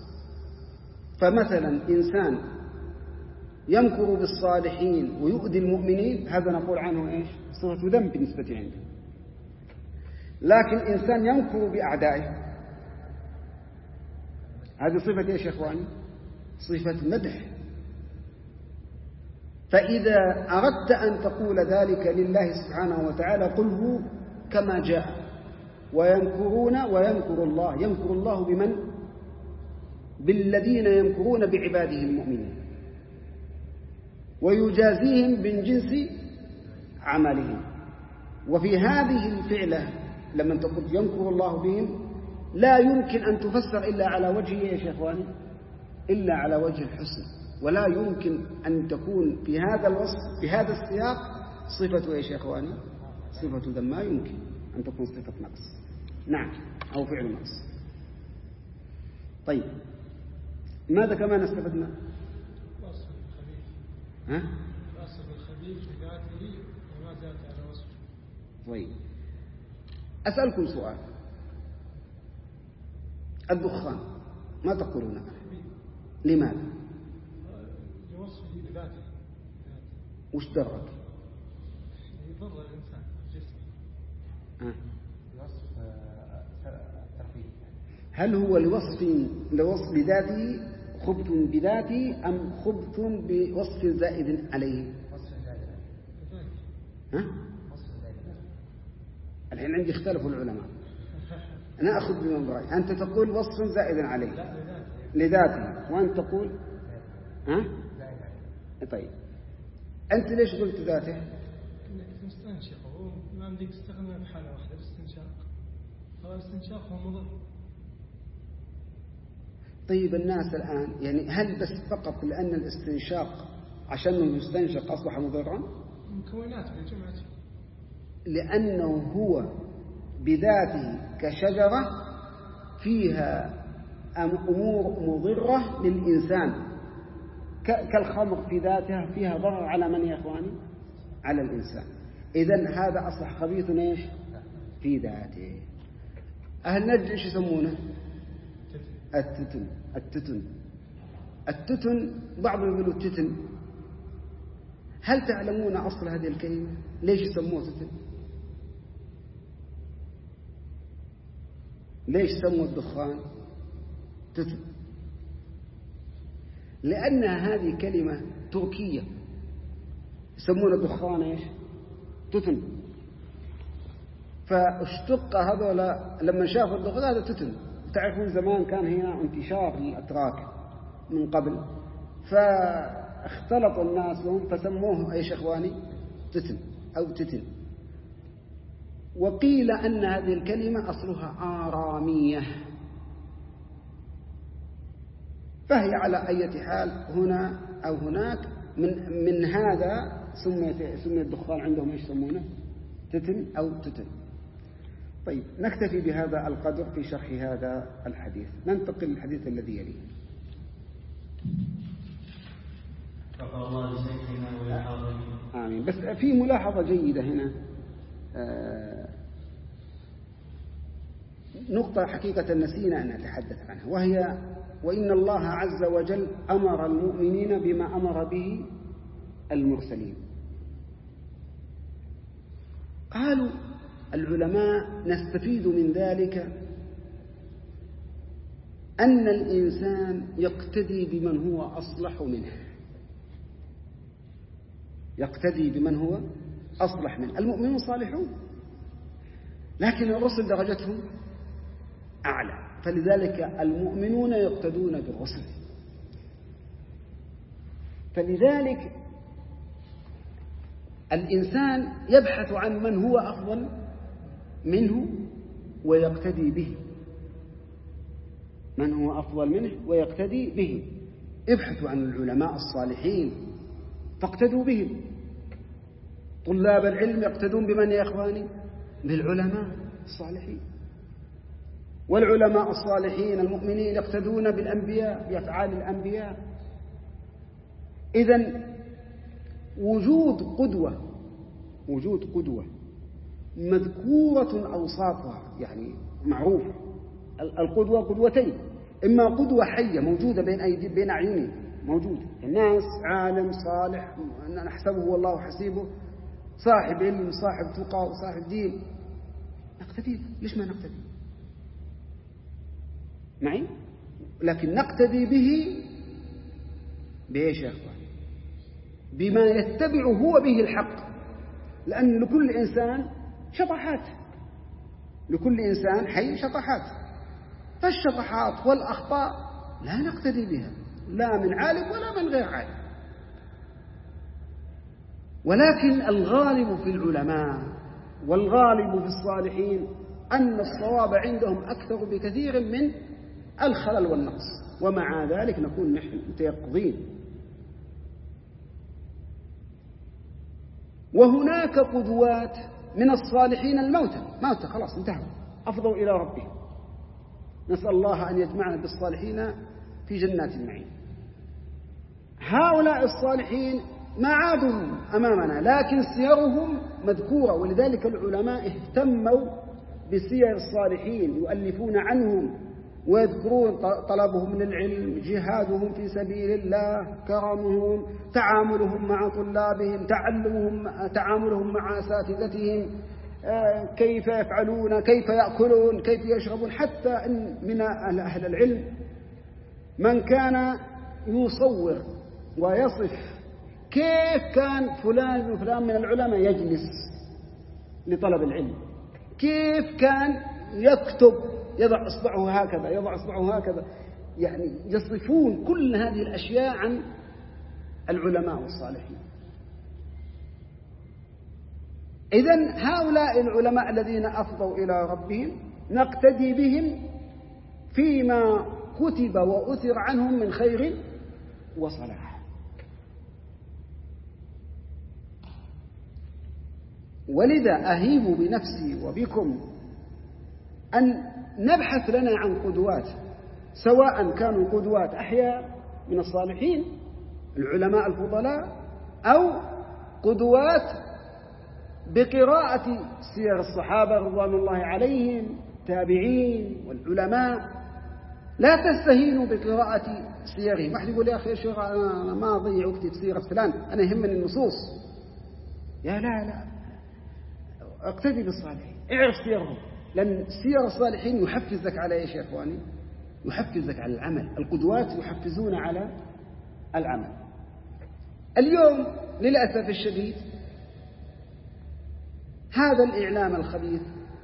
فمثلا إنسان يمكر بالصالحين ويؤذي المؤمنين، هذا نقول عنه إيش؟ صفة ذنب بالنسبة عنده. لكن إنسان يمكر بأعدائه، هذه صفة إيش يا إخواني؟ صفة مدح. فإذا أردت أن تقول ذلك لله سبحانه وتعالى قله كما جاء: ويمكرون ويمكر الله. يمكر الله بمن؟ بالذين يمكرون بعباده المؤمنين، ويجازيهم من جنس عملهم. وفي هذه الفعلة لما تقول يمكر الله بهم لا يمكن أن تفسر إلا على وجه يا إخواني، إلا على وجه الحسن، ولا يمكن أن تكون في هذا الوصف بهذا السياق صفة إيش يا إخواني؟ صفة ذم، ما يمكن أن تكون صفة نقص، نعم، أو فعل نقص. طيب ماذا كمان استفدنا؟ وصف الخبيث. ها؟ وصف الخبيث بذاته وما زاد على وصفه. طيب أسألكم سؤال: الدخان ما تقولون عنه، لماذا؟ لوصفه بذاته. وش درك؟ يضر الإنسان الجسم. آه. وصف الترفيه. هل هو لوصف لوصف بذاته خبث بذاته أم خبث بوصف زائد عليه؟ وصف زائد عليه. ها؟ وصف زائد عليه. الحين عندي اختلفوا العلماء، أنا أخذ بمن برأي. أنت تقول وصف زائد عليه لذاته، وأنت تقول ها؟ زائد عليه. طيب أنت ليش قلت ذاته؟ إنك تستنشقه ما عندك تستخدمه بحالة واحدة باستنشاق، فالاستنشاق هو مضر. طيب الناس الآن يعني هل بس فقط لأن الاستنشاق عشانه يستنشق أصبح مضرا؟ مكونات من جمعة. لأنه هو بذاته كشجرة فيها أمور مضرة للإنسان، كالخمر في ذاتها فيها ضرر على من يا إخواني؟ على الإنسان. إذن هذا أصبح خبيث إيش؟ في ذاته. أهل نجد إيش يسمونه؟ التتن. التتن التتن بعضهم يقولوا التتن. هل تعلمون أصل هذه الكلمة؟ ليش يسموه تتن؟ ليش سموا الدخان تتن؟ لأن هذه كلمة تركية يسمون الدخان إيش؟ تتن. فاشتق هذولا لما شافوا الدخان هذا تتن. تعرفون زمان كان هنا انتشار للأتراك من قبل، فاختلط الناس لهم فسموه ايش اخواني؟ تتن او تتن. وقيل ان هذه الكلمة اصلها آرامية، فهي على اي حال هنا او هناك من من هذا سمي سمي الدخان عندهم ايش يسمونه؟ تتن او تتن. طيب نكتفي بهذا القدر في شرح هذا الحديث، ننتقل للحديث الذي يليه. آمين. بس في ملاحظة جيدة هنا، آه نقطة حقيقة نسينا أن نتحدث عنها، وهي وإن الله عز وجل أمر المؤمنين بما أمر به المرسلين. قالوا العلماء نستفيد من ذلك أن الإنسان يقتدي بمن هو أصلح منه، يقتدي بمن هو أصلح منه. المؤمنون صالحون لكن الرسل درجتهم أعلى، فلذلك المؤمنون يقتدون بالرسل. فلذلك الإنسان يبحث عن من هو أفضل منه ويقتدي به، من هو أفضل منه ويقتدي به. ابحثوا عن العلماء الصالحين فاقتدوا بهم. طلاب العلم يقتدون بمن يا إخواني؟ بالعلماء الصالحين. والعلماء الصالحين المؤمنين يقتدون بالأنبياء بأفعال الأنبياء. إذن وجود قدوة وجود قدوة مذكورة أوصافها يعني معروفة. القدوة قدوتين، إما قدوة حية موجودة بين أيدي بين أعيننا موجودة، الناس عالم صالح نحسبه والله حسيبه، صاحب علم صاحب تقى وصاحب دين، نقتدي. ليش ما نقتدي معي؟ لكن نقتدي به بإيش يا أخوان؟ بما يتبع هو به الحق، لأن لكل إنسان شطحات، لكل إنسان حي شطحات، فالشطحات والأخطاء لا نقتدي بها لا من عالم ولا من غير عالم. ولكن الغالب في العلماء والغالب في الصالحين أن الصواب عندهم أكثر بكثير من الخلل والنقص، ومع ذلك نكون نحن متيقظين. وهناك قدوات من الصالحين الموتى، موتى خلاص انتهوا أفضوا إلى ربهم، نسأل الله أن يجمعنا بالصالحين في جنات النعيم. هؤلاء الصالحين ما عادوا أمامنا لكن سيرهم مذكورة، ولذلك العلماء اهتموا بسير الصالحين يؤلفون عنهم ويذكرون طلبهم للعلم، جهادهم في سبيل الله، كرمهم، تعاملهم مع طلابهم، تعلمهم تعاملهم مع أساتذتهم، كيف يفعلون، كيف يأكلون، كيف يشربون. حتى إن من أهل العلم من كان يصور ويصف كيف كان فلان وفلان من العلماء يجلس لطلب العلم، كيف كان يكتب، يضع إصبعه هكذا، يضع إصبعه هكذا، يعني يصفون كل هذه الأشياء عن العلماء والصالحين. إذن هؤلاء العلماء الذين أفضوا إلى ربهم نقتدي بهم فيما كتب وأثر عنهم من خير وصلاح. ولذا أهيب بنفسي وبكم أن نبحث لنا عن قدوات، سواء كانوا قدوات أحياء من الصالحين العلماء الفضلاء، أو قدوات بقراءة سير الصحابة رضوان الله عليهم، تابعين والعلماء. لا تستهينوا بقراءة سيرهم. واحد يقول يا أخي يا شيخ أنا ما أضيع وقتي في سيرة فلان، أنا يهمني النصوص. يا لا لا، اقتدي بالصالحين، اعرف سيرهم، لأن سير الصالحين يحفزك على إيش يا إخواني؟ يحفزك على العمل. القدوات يحفزون على العمل. اليوم للأسف الشديد هذا الإعلام الخبيث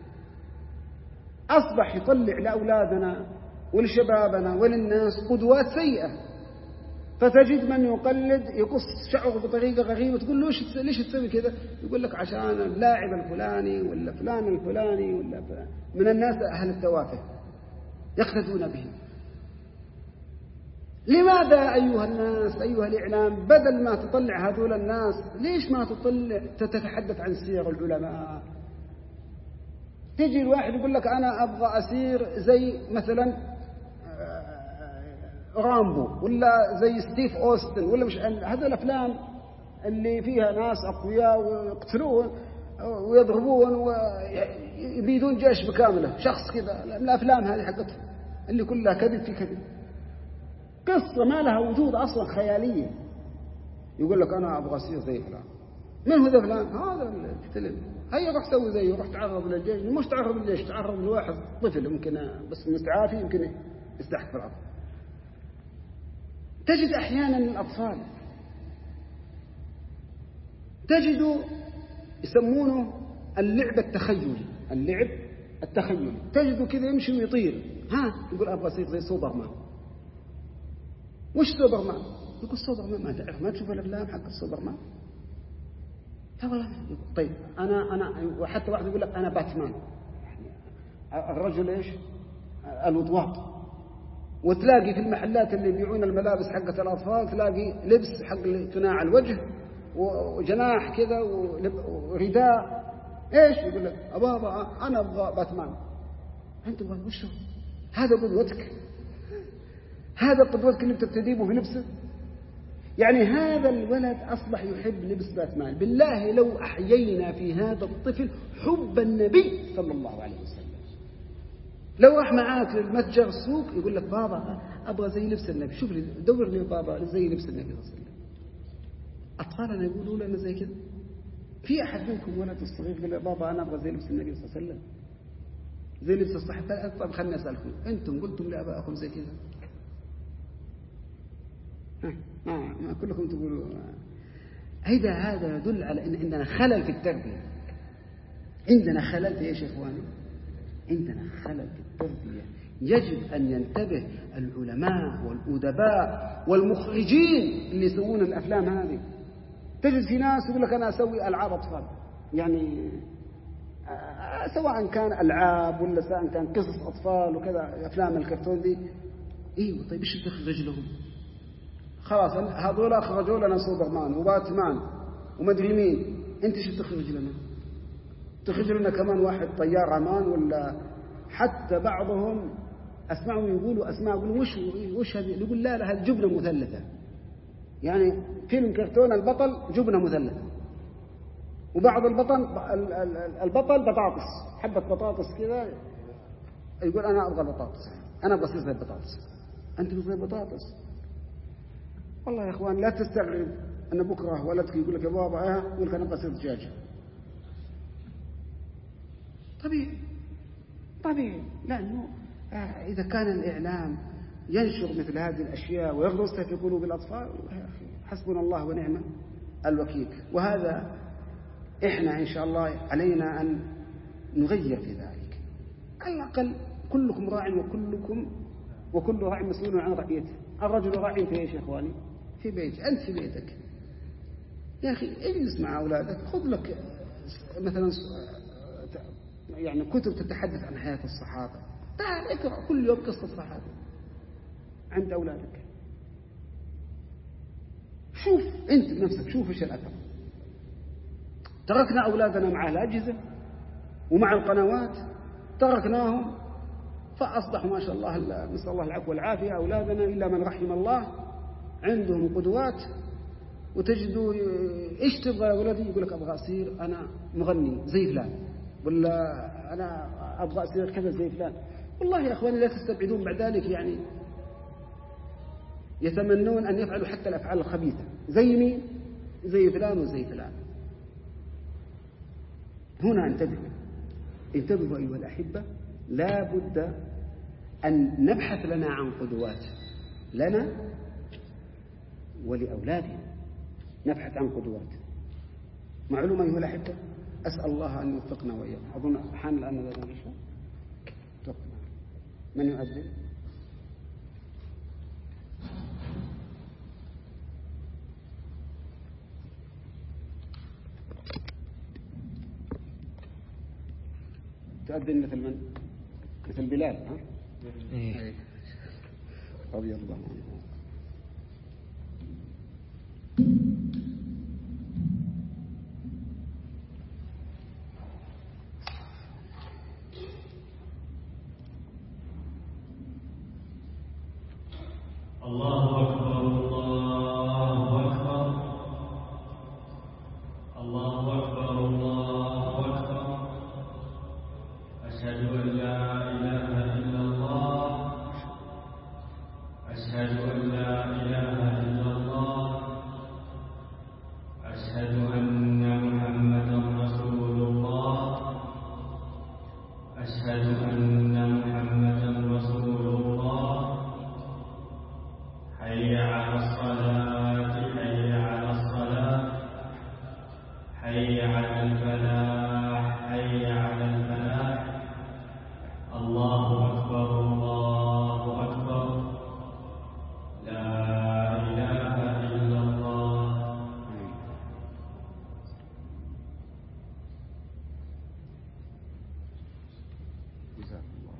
أصبح يطلع لأولادنا ولشبابنا وللناس قدوات سيئة، فتجد من يقلد يقص شعره بطريقة غريبة، تقول له ليش تسوي كذا؟ يقول لك عشان اللاعب الفلاني ولا فلان الفلاني ولا فلان من الناس أهل التوافه يقتدون بهم. لماذا أيها الناس أيها الإعلام بدل ما تطلع هذول الناس ليش ما تطلع تتحدث عن سير العلماء؟ تجي الواحد يقول لك أنا أبغى أسير زي مثلا رامبو ولا زي ستيف أوستن ولا مش هذا الأفلام اللي فيها ناس أقوياء ويقتلون ويضربون ويبيدون جيش بكامله، شخص كذا. الأفلام هذه حقتهم اللي كلها كذب في كذب، قصة ما لها وجود أصلا، خيالية. يقول لك أنا أبغى أصير زي فلان. من هو ذا فلان؟ هذا الفيلم. هيا روح سوي زيه، روح تعرض للجيش. مش تعرض للجيش، تعرض لواحد طفل يمكن بس مستعافي يمكن يستحق في الأرض. تجد أحيانا الأطفال تجد يسمونه اللعب التخيلي، اللعب التخيلي. تجده كذا يمشي ويطير، ها يقول أبغى أصير زي سوبرمان. وش سوبرمان؟ يقول سوبرمان ما تعرف، ما تشوف الأفلام حق السوبرمان؟ لا والله. طيب أنا أنا وحتى واحد يقول لك أنا باتمان. يعني الرجل إيش؟ الوطواط. وتلاقي في المحلات اللي يبيعون الملابس حقة الأطفال تلاقي لبس حق قناع الوجه وجناح كذا ورداء. إيش يقول لك؟ أبا أبا أنا أبغى باتمان. أنت تبغى وش هو؟ هذا قدوتك؟ هذا قدوتك اللي بتبتديه في لبسه؟ يعني هذا الولد أصبح يحب لبس باتمان. بالله لو أحيينا في هذا الطفل حب النبي صلى الله عليه وسلم. لو راح معاك للمتجر السوق يقول لك بابا أبغى زي لبس النبي، شوف لي دور لي بابا زي لبس النبي صلى الله عليه وسلم. أطفالنا يقولوا لنا زي كذا. في أحد منكم ولد الصغير يقول بابا أنا أبغى زي لبس النبي صلى الله عليه وسلم، زي لبس الصحابة؟ طيب خلني أسألكم، أنتم قلتم لآبائكم زي كذا؟ ما ما كلكم تقولوا. هذا هذا يدل على أن عندنا خلل في التربية. عندنا خلل في إيش يا إخواني؟ عندنا خلل في التربية. يجب أن ينتبه العلماء والأدباء والمخرجين اللي يسوون الأفلام هذه. تجد في ناس يقول لك أنا أسوي ألعاب أطفال، يعني سواء كان ألعاب ولا سواء كان قصص أطفال وكذا، أفلام الكرتون دي. إيوه طيب إيش تخرج لهم؟ خلاص هذول أخرجوا لنا سوبرمان وباتمان ومدري مين، أنت إيش تخرج لنا؟ تخرج لنا كمان واحد طيار أمان، ولا حتى بعضهم أسمعهم يقولوا أسماء يقولوا وش وش هذه؟ يقول لا لا هذه جبنة مثلثة. يعني فيلم كرتون البطل جبنة مثلثة، وبعض البطل البطل بطاطس، حبة بطاطس كذا، يقول أنا أبغى بطاطس. أنا بصير زي البطاطس، أنت زي البطاطس. والله يا إخوان لا تستغرب أن بكرة ولدك يقول لك يا بابا آه يقول لك أنا بصير دجاجة. طبيعي طبيعي، لأنه آه إذا كان الإعلام ينشر مثل هذه الأشياء ويغرسها في قلوب الأطفال، يا أخي حسبنا الله ونعم الوكيل. وهذا إحنا إن شاء الله علينا أن نغير في ذلك. على الأقل كلكم راع وكلكم وكل راع مسؤول عن رعيته. الرجل راع في إيش يا إخواني؟ في بيت. أنت في بيتك يا أخي اجلس مع أولادك، خذ لك مثلا يعني كتب تتحدث عن حياة الصحابة، تعال اقرأ كل يوم قصة صحابة عند أولادك. شوف أنت بنفسك، شوف إيش الأثر. تركنا أولادنا مع الأجهزة ومع القنوات، تركناهم فأصبحوا ما شاء الله نسأل الله العفو والعافية أولادنا إلا من رحم الله عندهم قدوات، وتجدوا إيش تبغى يا ولدي؟ يقول لك أبغى أصير أنا مغني زي فلان، ولا أنا أبغى أصير كذا زي فلان. والله يا أخواني لا تستبعدون بعد ذلك يعني يتمنون أن يفعلوا حتى الأفعال الخبيثة زي مين؟ زي فلان وزي فلان. هنا انتبهوا انتبهوا أيها الأحبة، لا بد أن نبحث لنا عن قدوات لنا ولأولادنا، نبحث عن قدوات. معلومة أيها الأحبة، أسأل الله أن يوفقنا وإياكم. أظن حان الآن هذا العشاء. من يؤذن؟ تؤذن مثل من؟ مثل بلال ها؟ إيه. رضي الله عنه. الله أكبر الله أكبر الله أكبر الله أكبر أشهد أن لا إله إلا الله أشهد أن لا إله إلا الله أشهد أن محمدا رسول الله أشهد أن محمدا رسول الله حي على الصلاة حي على الصلاة حي على الفلاح حي على الفلاح. الله أكبر الله أكبر لا إله إلا الله. جزاك الله.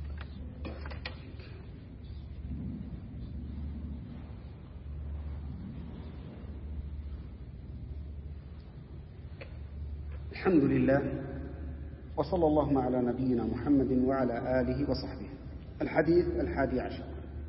الحمد لله وصلى الله على نبينا محمد وعلى آله وصحبه. الحديث الحادي عشر.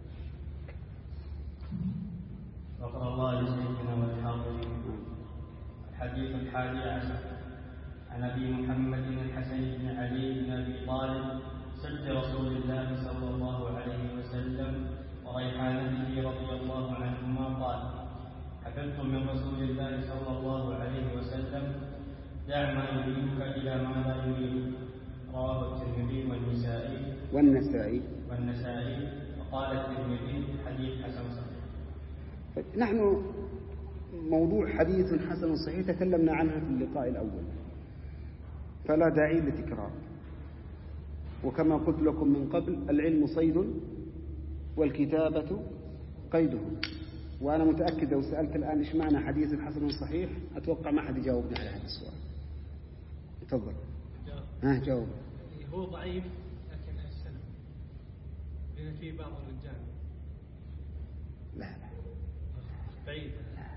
غفر الله لشيخنا والحاضرين. الحديث الحادي عشر عن أبي محمد الحسن بن علي بن أبي طالب سد رسول الله صلى الله عليه وسلم وريحانته رضي الله عنهما قال: حفظت من رسول الله صلى الله عليه وسلم: دع ما يريدك إلى ما لا يريدك. رواه الترمذي والنسائي والنسائي والنسائي وقال الترمذي: حديث حسن صحيح. نحن موضوع حديث حسن صحيح تكلمنا عنها في اللقاء الأول، فلا داعي لتكرار. وكما قلت لكم من قبل، العلم صيد والكتابة قيده. وأنا متأكد لو سألت الآن إيش معنى حديث حسن صحيح أتوقع ما حد يجاوبني على هذا السؤال. تفضل. ها جاوب. هو ضعيف لكن حسن، لأن فيه بعض الرجال. لا لا بعيد.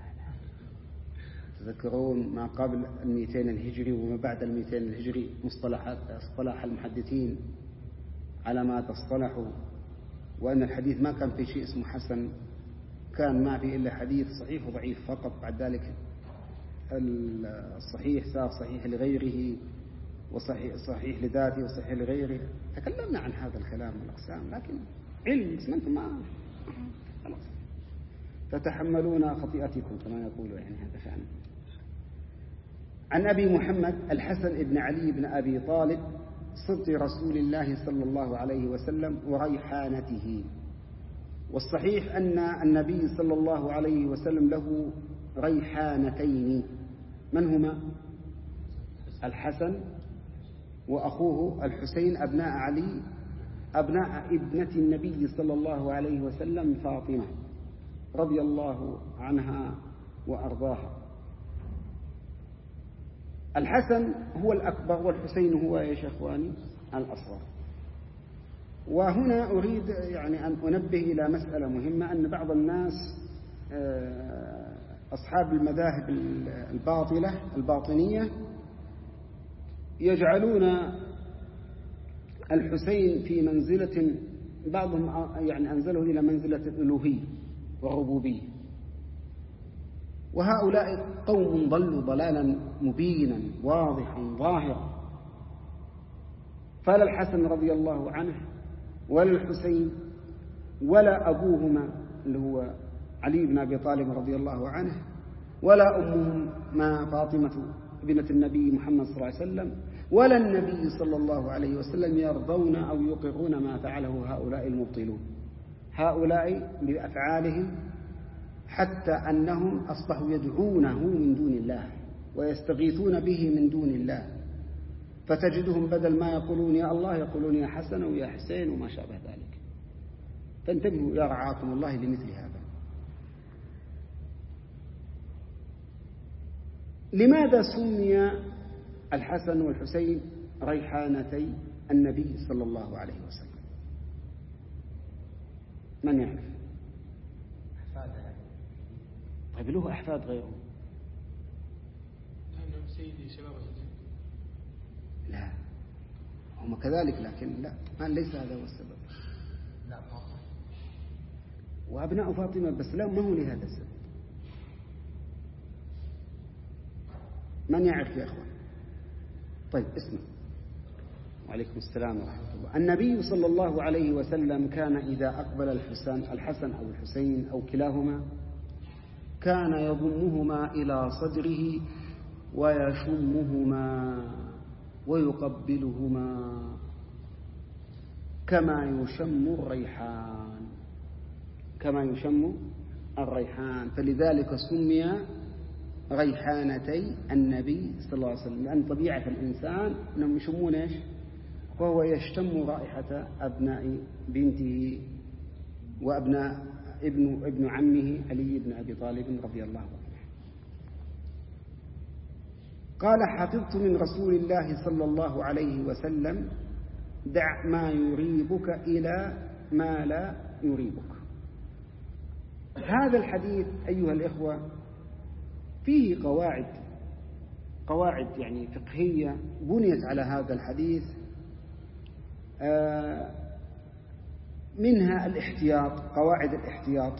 تذكرون ما قبل المئتين الهجري وما بعد المئتين الهجري مصطلحات اصطلاح المحدثين على ما تصطلحوا، وأن الحديث ما كان في شيء اسمه حسن، كان ما في إلا حديث صحيح وضعيف فقط. بعد ذلك الصحيح صار صحيح لغيره، وصحيح صحيح لذاته وصحيح لغيره. تكلمنا عن هذا الكلام والأقسام، لكن علم بس ما أنتم ما خلاص تتحملون خطيئتكم كما يقول يعني هذا شأن. عن أبي محمد الحسن بن علي بن أبي طالب صبط رسول الله صلى الله عليه وسلم وريحانته. والصحيح أن النبي صلى الله عليه وسلم له ريحانتين، من هما؟ الحسن وأخوه الحسين أبناء علي أبناء ابنة النبي صلى الله عليه وسلم فاطمة رضي الله عنها وأرضاها. الحسن هو الأكبر والحسين هو يا شيخواني الأصغر. وهنا أريد يعني أن أنبه إلى مسألة مهمة، أن بعض الناس أصحاب المذاهب الباطلة الباطنية يجعلون الحسين في منزلة، بعضهم يعني أنزله إلى منزلة الألوهية والربوبية، وهؤلاء قوم ضلوا ضلالا مبينا واضحا ظاهرا. فلا الحسن رضي الله عنه ولا الحسين ولا أبوهما اللي هو علي بن أبي طالب رضي الله عنه ولا أمهم ما فاطمة بنت النبي محمد صلى الله عليه وسلم ولا النبي صلى الله عليه وسلم يرضون أو يقرون ما فعله هؤلاء المبطلون. هؤلاء بأفعالهم حتى أنهم أصبحوا يدعونه من دون الله ويستغيثون به من دون الله، فتجدهم بدل ما يقولون يا الله يقولون يا حسن ويا حسين وما شابه ذلك. فانتبهوا يا رعاكم الله لمثل هذا. لماذا سمي الحسن والحسين ريحانتي النبي صلى الله عليه وسلم؟ من يعرف؟ طيب له أحفاد غيره؟ لأنهم سيدي شباب الجن. لا هم كذلك، لكن لا ما ليس هذا هو السبب. لا فاطمة وأبناء فاطمة بس لا، ما هو لهذا السبب. من يعرف يا أخوان؟ طيب اسمع. وعليكم السلام ورحمة الله. النبي صلى الله عليه وسلم كان إذا أقبل الحسن الحسن أو الحسين أو كلاهما كان يضمهما إلى صدره ويشمهما ويقبلهما كما يشم الريحان كما يشم الريحان فلذلك سمي ريحانتي النبي صلى الله عليه وسلم، لأن طبيعة الإنسان أنهم يشمون إيش؟ وهو يشتم رائحة أبناء بنته وأبناء ابن ابن عمه علي بن أبي طالب رضي الله عنه. قال حفظت من رسول الله صلى الله عليه وسلم دع ما يريبك إلى ما لا يريبك. هذا الحديث أيها الإخوة فيه قواعد قواعد يعني فقهية بنيت على هذا الحديث، منها الاحتياط، قواعد الاحتياط.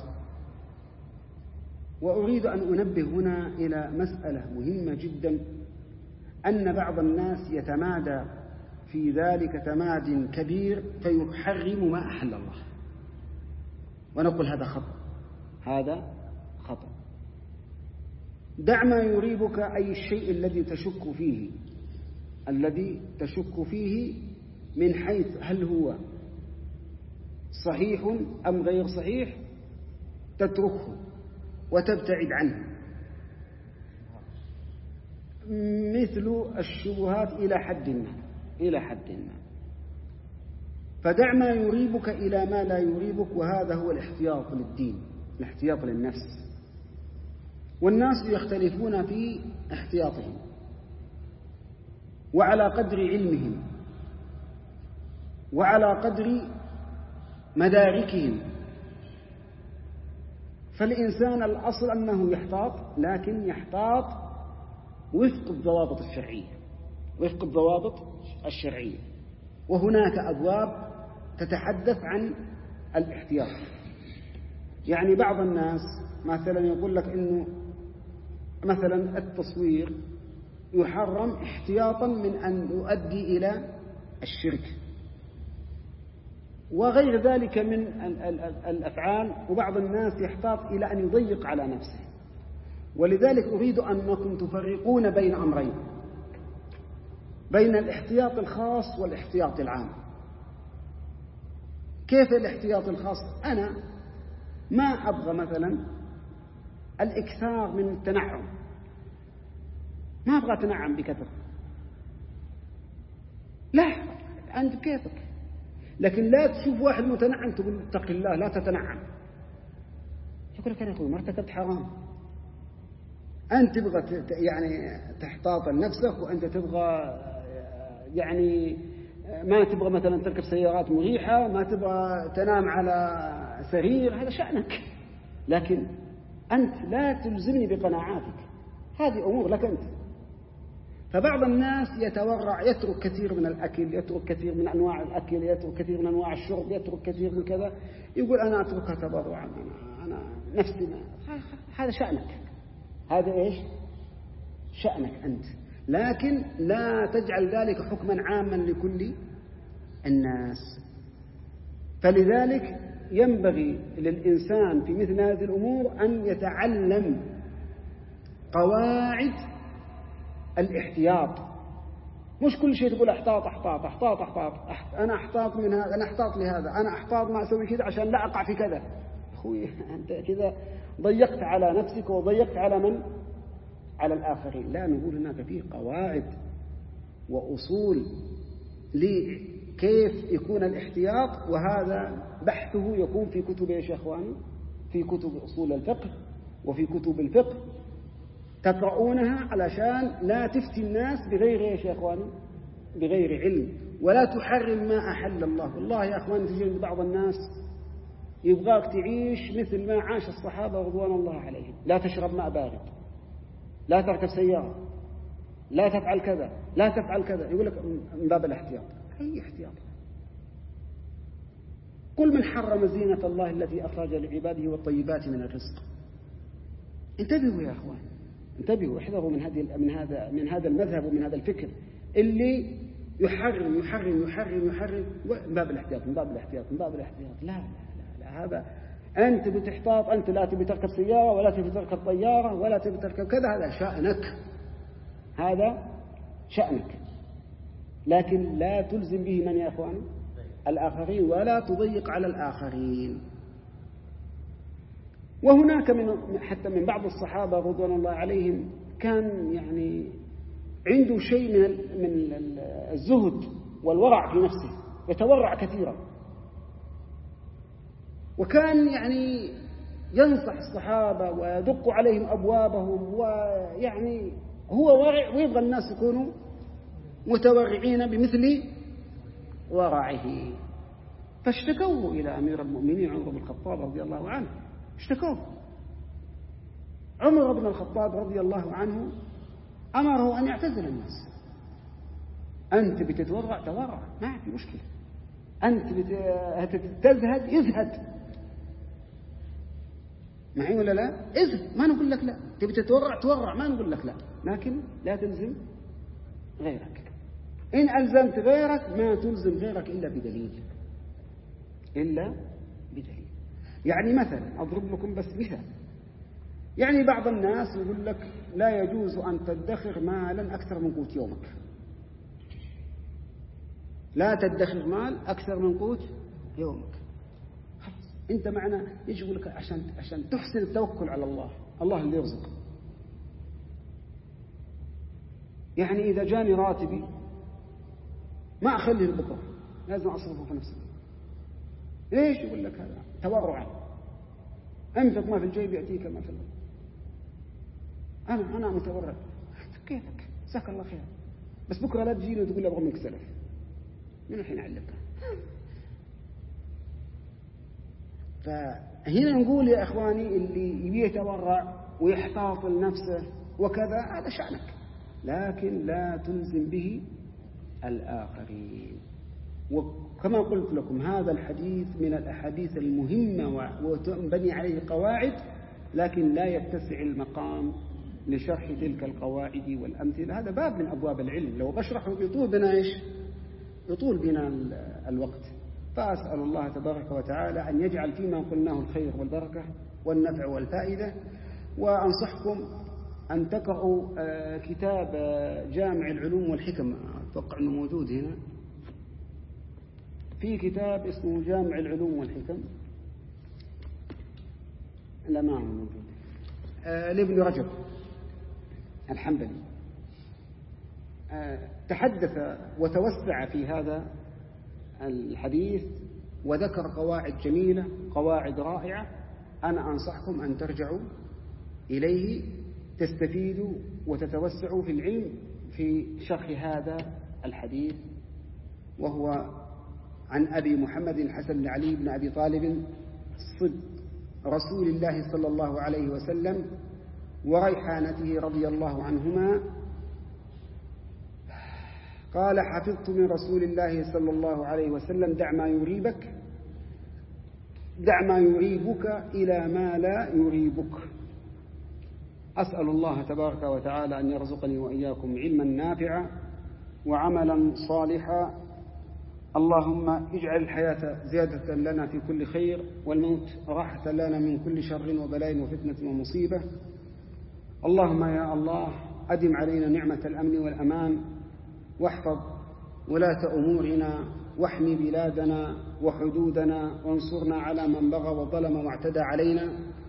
وأريد أن أنبه هنا إلى مسألة مهمة جدا، أن بعض الناس يتمادى في ذلك تماد كبير فيحرم ما أحل الله، ونقول هذا خطأ هذا خطأ. دع ما يريبك أي الشيء الذي تشك فيه الذي تشك فيه من حيث هل هو صحيح أم غير صحيح، تتركه وتبتعد عنه، مثل الشبهات إلى حد ما إلى حد ما فدع ما يريبك إلى ما لا يريبك، وهذا هو الاحتياط للدين، الاحتياط للنفس. والناس يختلفون في احتياطهم وعلى قدر علمهم وعلى قدر مداركهم. فالإنسان الأصل أنه يحتاط، لكن يحتاط وفق الضوابط الشرعية وفق الضوابط الشرعية. وهناك أبواب تتحدث عن الاحتياط. يعني بعض الناس مثلا يقول لك إنه مثلا التصوير يحرم احتياطا من أن يؤدي إلى الشرك، وغير ذلك من الأفعال. وبعض الناس يحتاط إلى أن يضيق على نفسه. ولذلك أريد أنكم تفرقون بين أمرين، بين الاحتياط الخاص والاحتياط العام. كيف الاحتياط الخاص؟ أنا ما أبغى مثلا الإكثار من التنعم، ما أبغى أتنعم بكثرة، لا، أنت كيفك. لكن لا تشوف واحد متنعم تقول اتق الله لا تتنعم، يقول لك أنا أخوي ما ارتكبت حرام. أنت تبغى يعني تحتاط لنفسك، وأنت تبغى يعني ما تبغى مثلا تركب سيارات مريحة، ما تبغى تنام على سرير، هذا شأنك. لكن أنت لا تلزمني بقناعاتك، هذه أمور لك أنت. فبعض الناس يتورع، يترك كثير من الأكل، يترك كثير من أنواع الأكل، يترك كثير من أنواع الشرب، يترك كثير من كذا، يقول أنا أتركها تبرعا، أنا, أنا نفسي ما. هذا شأنك، هذا إيش شأنك أنت. لكن لا تجعل ذلك حكما عاما لكل الناس. فلذلك ينبغي للإنسان في مثل هذه الأمور أن يتعلم قواعد الاحتياط. مش كل شيء تقول احتاط احتاط احتاط احتاط أنا أحتاط من هذا، أنا أحتاط لهذا، أنا أحتاط ما أسوي كذا عشان لا أقع في كذا. أخوي أنت كذا ضيقت على نفسك وضيقت على من؟ على الآخرين. لا، نقول هناك فيه قواعد وأصول لكيف يكون الاحتياط، وهذا بحثه يكون في كتب يا شيخواني، في كتب أصول الفقه وفي كتب الفقه تقرؤونها علشان لا تفتي الناس بغير يا شيخواني بغير علم، ولا تحرم ما أحل الله. والله يا أخواني تجد بعض الناس يبغاك تعيش مثل ما عاش الصحابة رضوان الله عليهم، لا تشرب ماء بارد، لا تركب سيارة، لا تفعل كذا، لا تفعل كذا، يقول لك من باب الاحتياط. أي احتياط؟ قل من حرم زينة الله التي أخرج لعباده والطيبات من الرزق. انتبهوا يا أخوان، انتبهوا، احذروا من هذه من هذا من هذا المذهب ومن هذا الفكر اللي يحرم يحرم يحرم يحرم من باب الاحتياط من باب الاحتياط من باب الاحتياط. لا لا لا, لا. هذا أنت بتحتاط، أنت لا تبي تركب سيارة ولا تبي تركب طيارة ولا تبي تركب كذا، هذا شأنك، هذا شأنك. لكن لا تلزم به من يا أخوان؟ الآخرين، ولا تضيق على الآخرين. وهناك من حتى من بعض الصحابة رضوان الله عليهم كان يعني عنده شيء من من الزهد والورع في نفسه، يتورع كثيرا، وكان يعني ينصح الصحابة ويدق عليهم أبوابهم، ويعني هو ورع ويبغى الناس يكونوا متورعين بمثل ورعه. فاشتكوه إلى أمير المؤمنين عمر بن الخطاب رضي الله عنه، اشتكوه. عمر بن الخطاب رضي الله عنه أمره أن يعتزل الناس. أنت بتتورع تورع، ما في مشكلة. أنت بتزهد يزهد، معي ولا لا؟ ازهد، ما نقول لك لا. تبي تتورع تورع، ما نقول لك لا، لكن لا تلزم غيرك. إن ألزمت غيرك ما تلزم غيرك إلا بدليل، إلا بدليل. يعني مثلا أضرب لكم بس مثال، يعني بعض الناس يقول لك لا يجوز أن تدخر مالا أكثر من قوت يومك، لا تدخر مال أكثر من قوت يومك. خلاص أنت معنا، يجي يقول لك عشان عشان تحسن التوكل على الله، الله اللي يرزق. يعني إذا جاني راتبي ما أخليه لبكرة، لازم أصرفه في نفسي. ليش؟ يقول لك هذا تورعا، أنفق ما في الجيب يأتيك ما في الأرض. أنا أنا متورع. كيفك؟ جزاك الله خير، بس بكرة لا تجيني وتقول لي أبغى منك سلف. من الحين أعلمك. فهنا نقول يا إخواني اللي يبي يتورع ويحتاط لنفسه وكذا هذا شأنك، لكن لا تلزم به الآخرين. وكما قلت لكم هذا الحديث من الأحاديث المهمة وتنبني عليه قواعد، لكن لا يتسع المقام لشرح تلك القواعد والأمثلة. هذا باب من أبواب العلم، لو بشرحه يطول بنا إيش؟ يطول بنا الوقت. فأسأل الله تبارك وتعالى أن يجعل فيما قلناه الخير والبركة والنفع والفائدة. وأنصحكم أن تقرأوا كتاب جامع العلوم والحكم، أتوقع أنه موجود هنا، في كتاب اسمه جامع العلوم والحكم، لا ما هو موجود، لابن رجب الحنبلي، تحدث وتوسع في هذا الحديث وذكر قواعد جميلة، قواعد رائعة. أنا أنصحكم أن ترجعوا إليه تستفيدوا وتتوسعوا في العلم في شرح هذا الحديث، وهو عن أبي محمد الحسن بن علي بن أبي طالب صدق رسول الله صلى الله عليه وسلم وريحانته رضي الله عنهما قال: حفظت من رسول الله صلى الله عليه وسلم: دع ما يريبك دع ما يريبك إلى ما لا يريبك. أسأل الله تبارك وتعالى أن يرزقني وإياكم علما نافعا وعملا صالحا. اللهم اجعل الحياة زيادة لنا في كل خير، والموت راحة لنا من كل شر وبلاء وفتنة ومصيبة. اللهم يا الله أدم علينا نعمة الأمن والأمان، واحفظ ولاة أمورنا، واحمي بلادنا وحدودنا، وانصرنا على من بغى وظلم واعتدى علينا.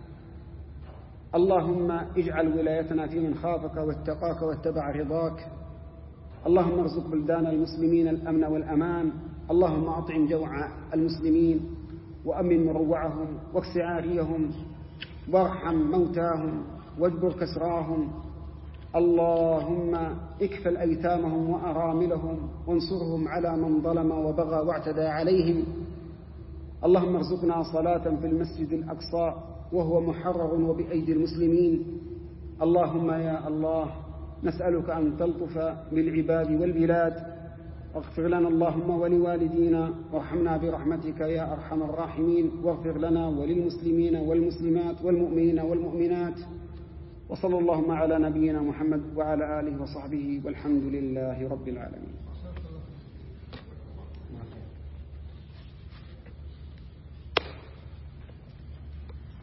اللهم اجعل ولايتنا في من خافك واتقاك واتبع رضاك. اللهم ارزق بلدان المسلمين الأمن والأمان. اللهم أطعم جوع المسلمين وأمن مروعهم واكس عاريهم وارحم موتاهم واجبر كسراهم. اللهم اكفل أيتامهم وأراملهم وانصرهم على من ظلم وبغى واعتدى عليهم. اللهم ارزقنا صلاة في المسجد الأقصى وهو محرر وبأيدي المسلمين. اللهم يا الله نسألك أن تلطف بالعباد والبلاد. اغفر لنا اللهم ولوالدينا وارحمنا برحمتك يا أرحم الراحمين، واغفر لنا وللمسلمين والمسلمات والمؤمنين والمؤمنات. وصلى اللهم على نبينا محمد وعلى آله وصحبه، والحمد لله رب العالمين.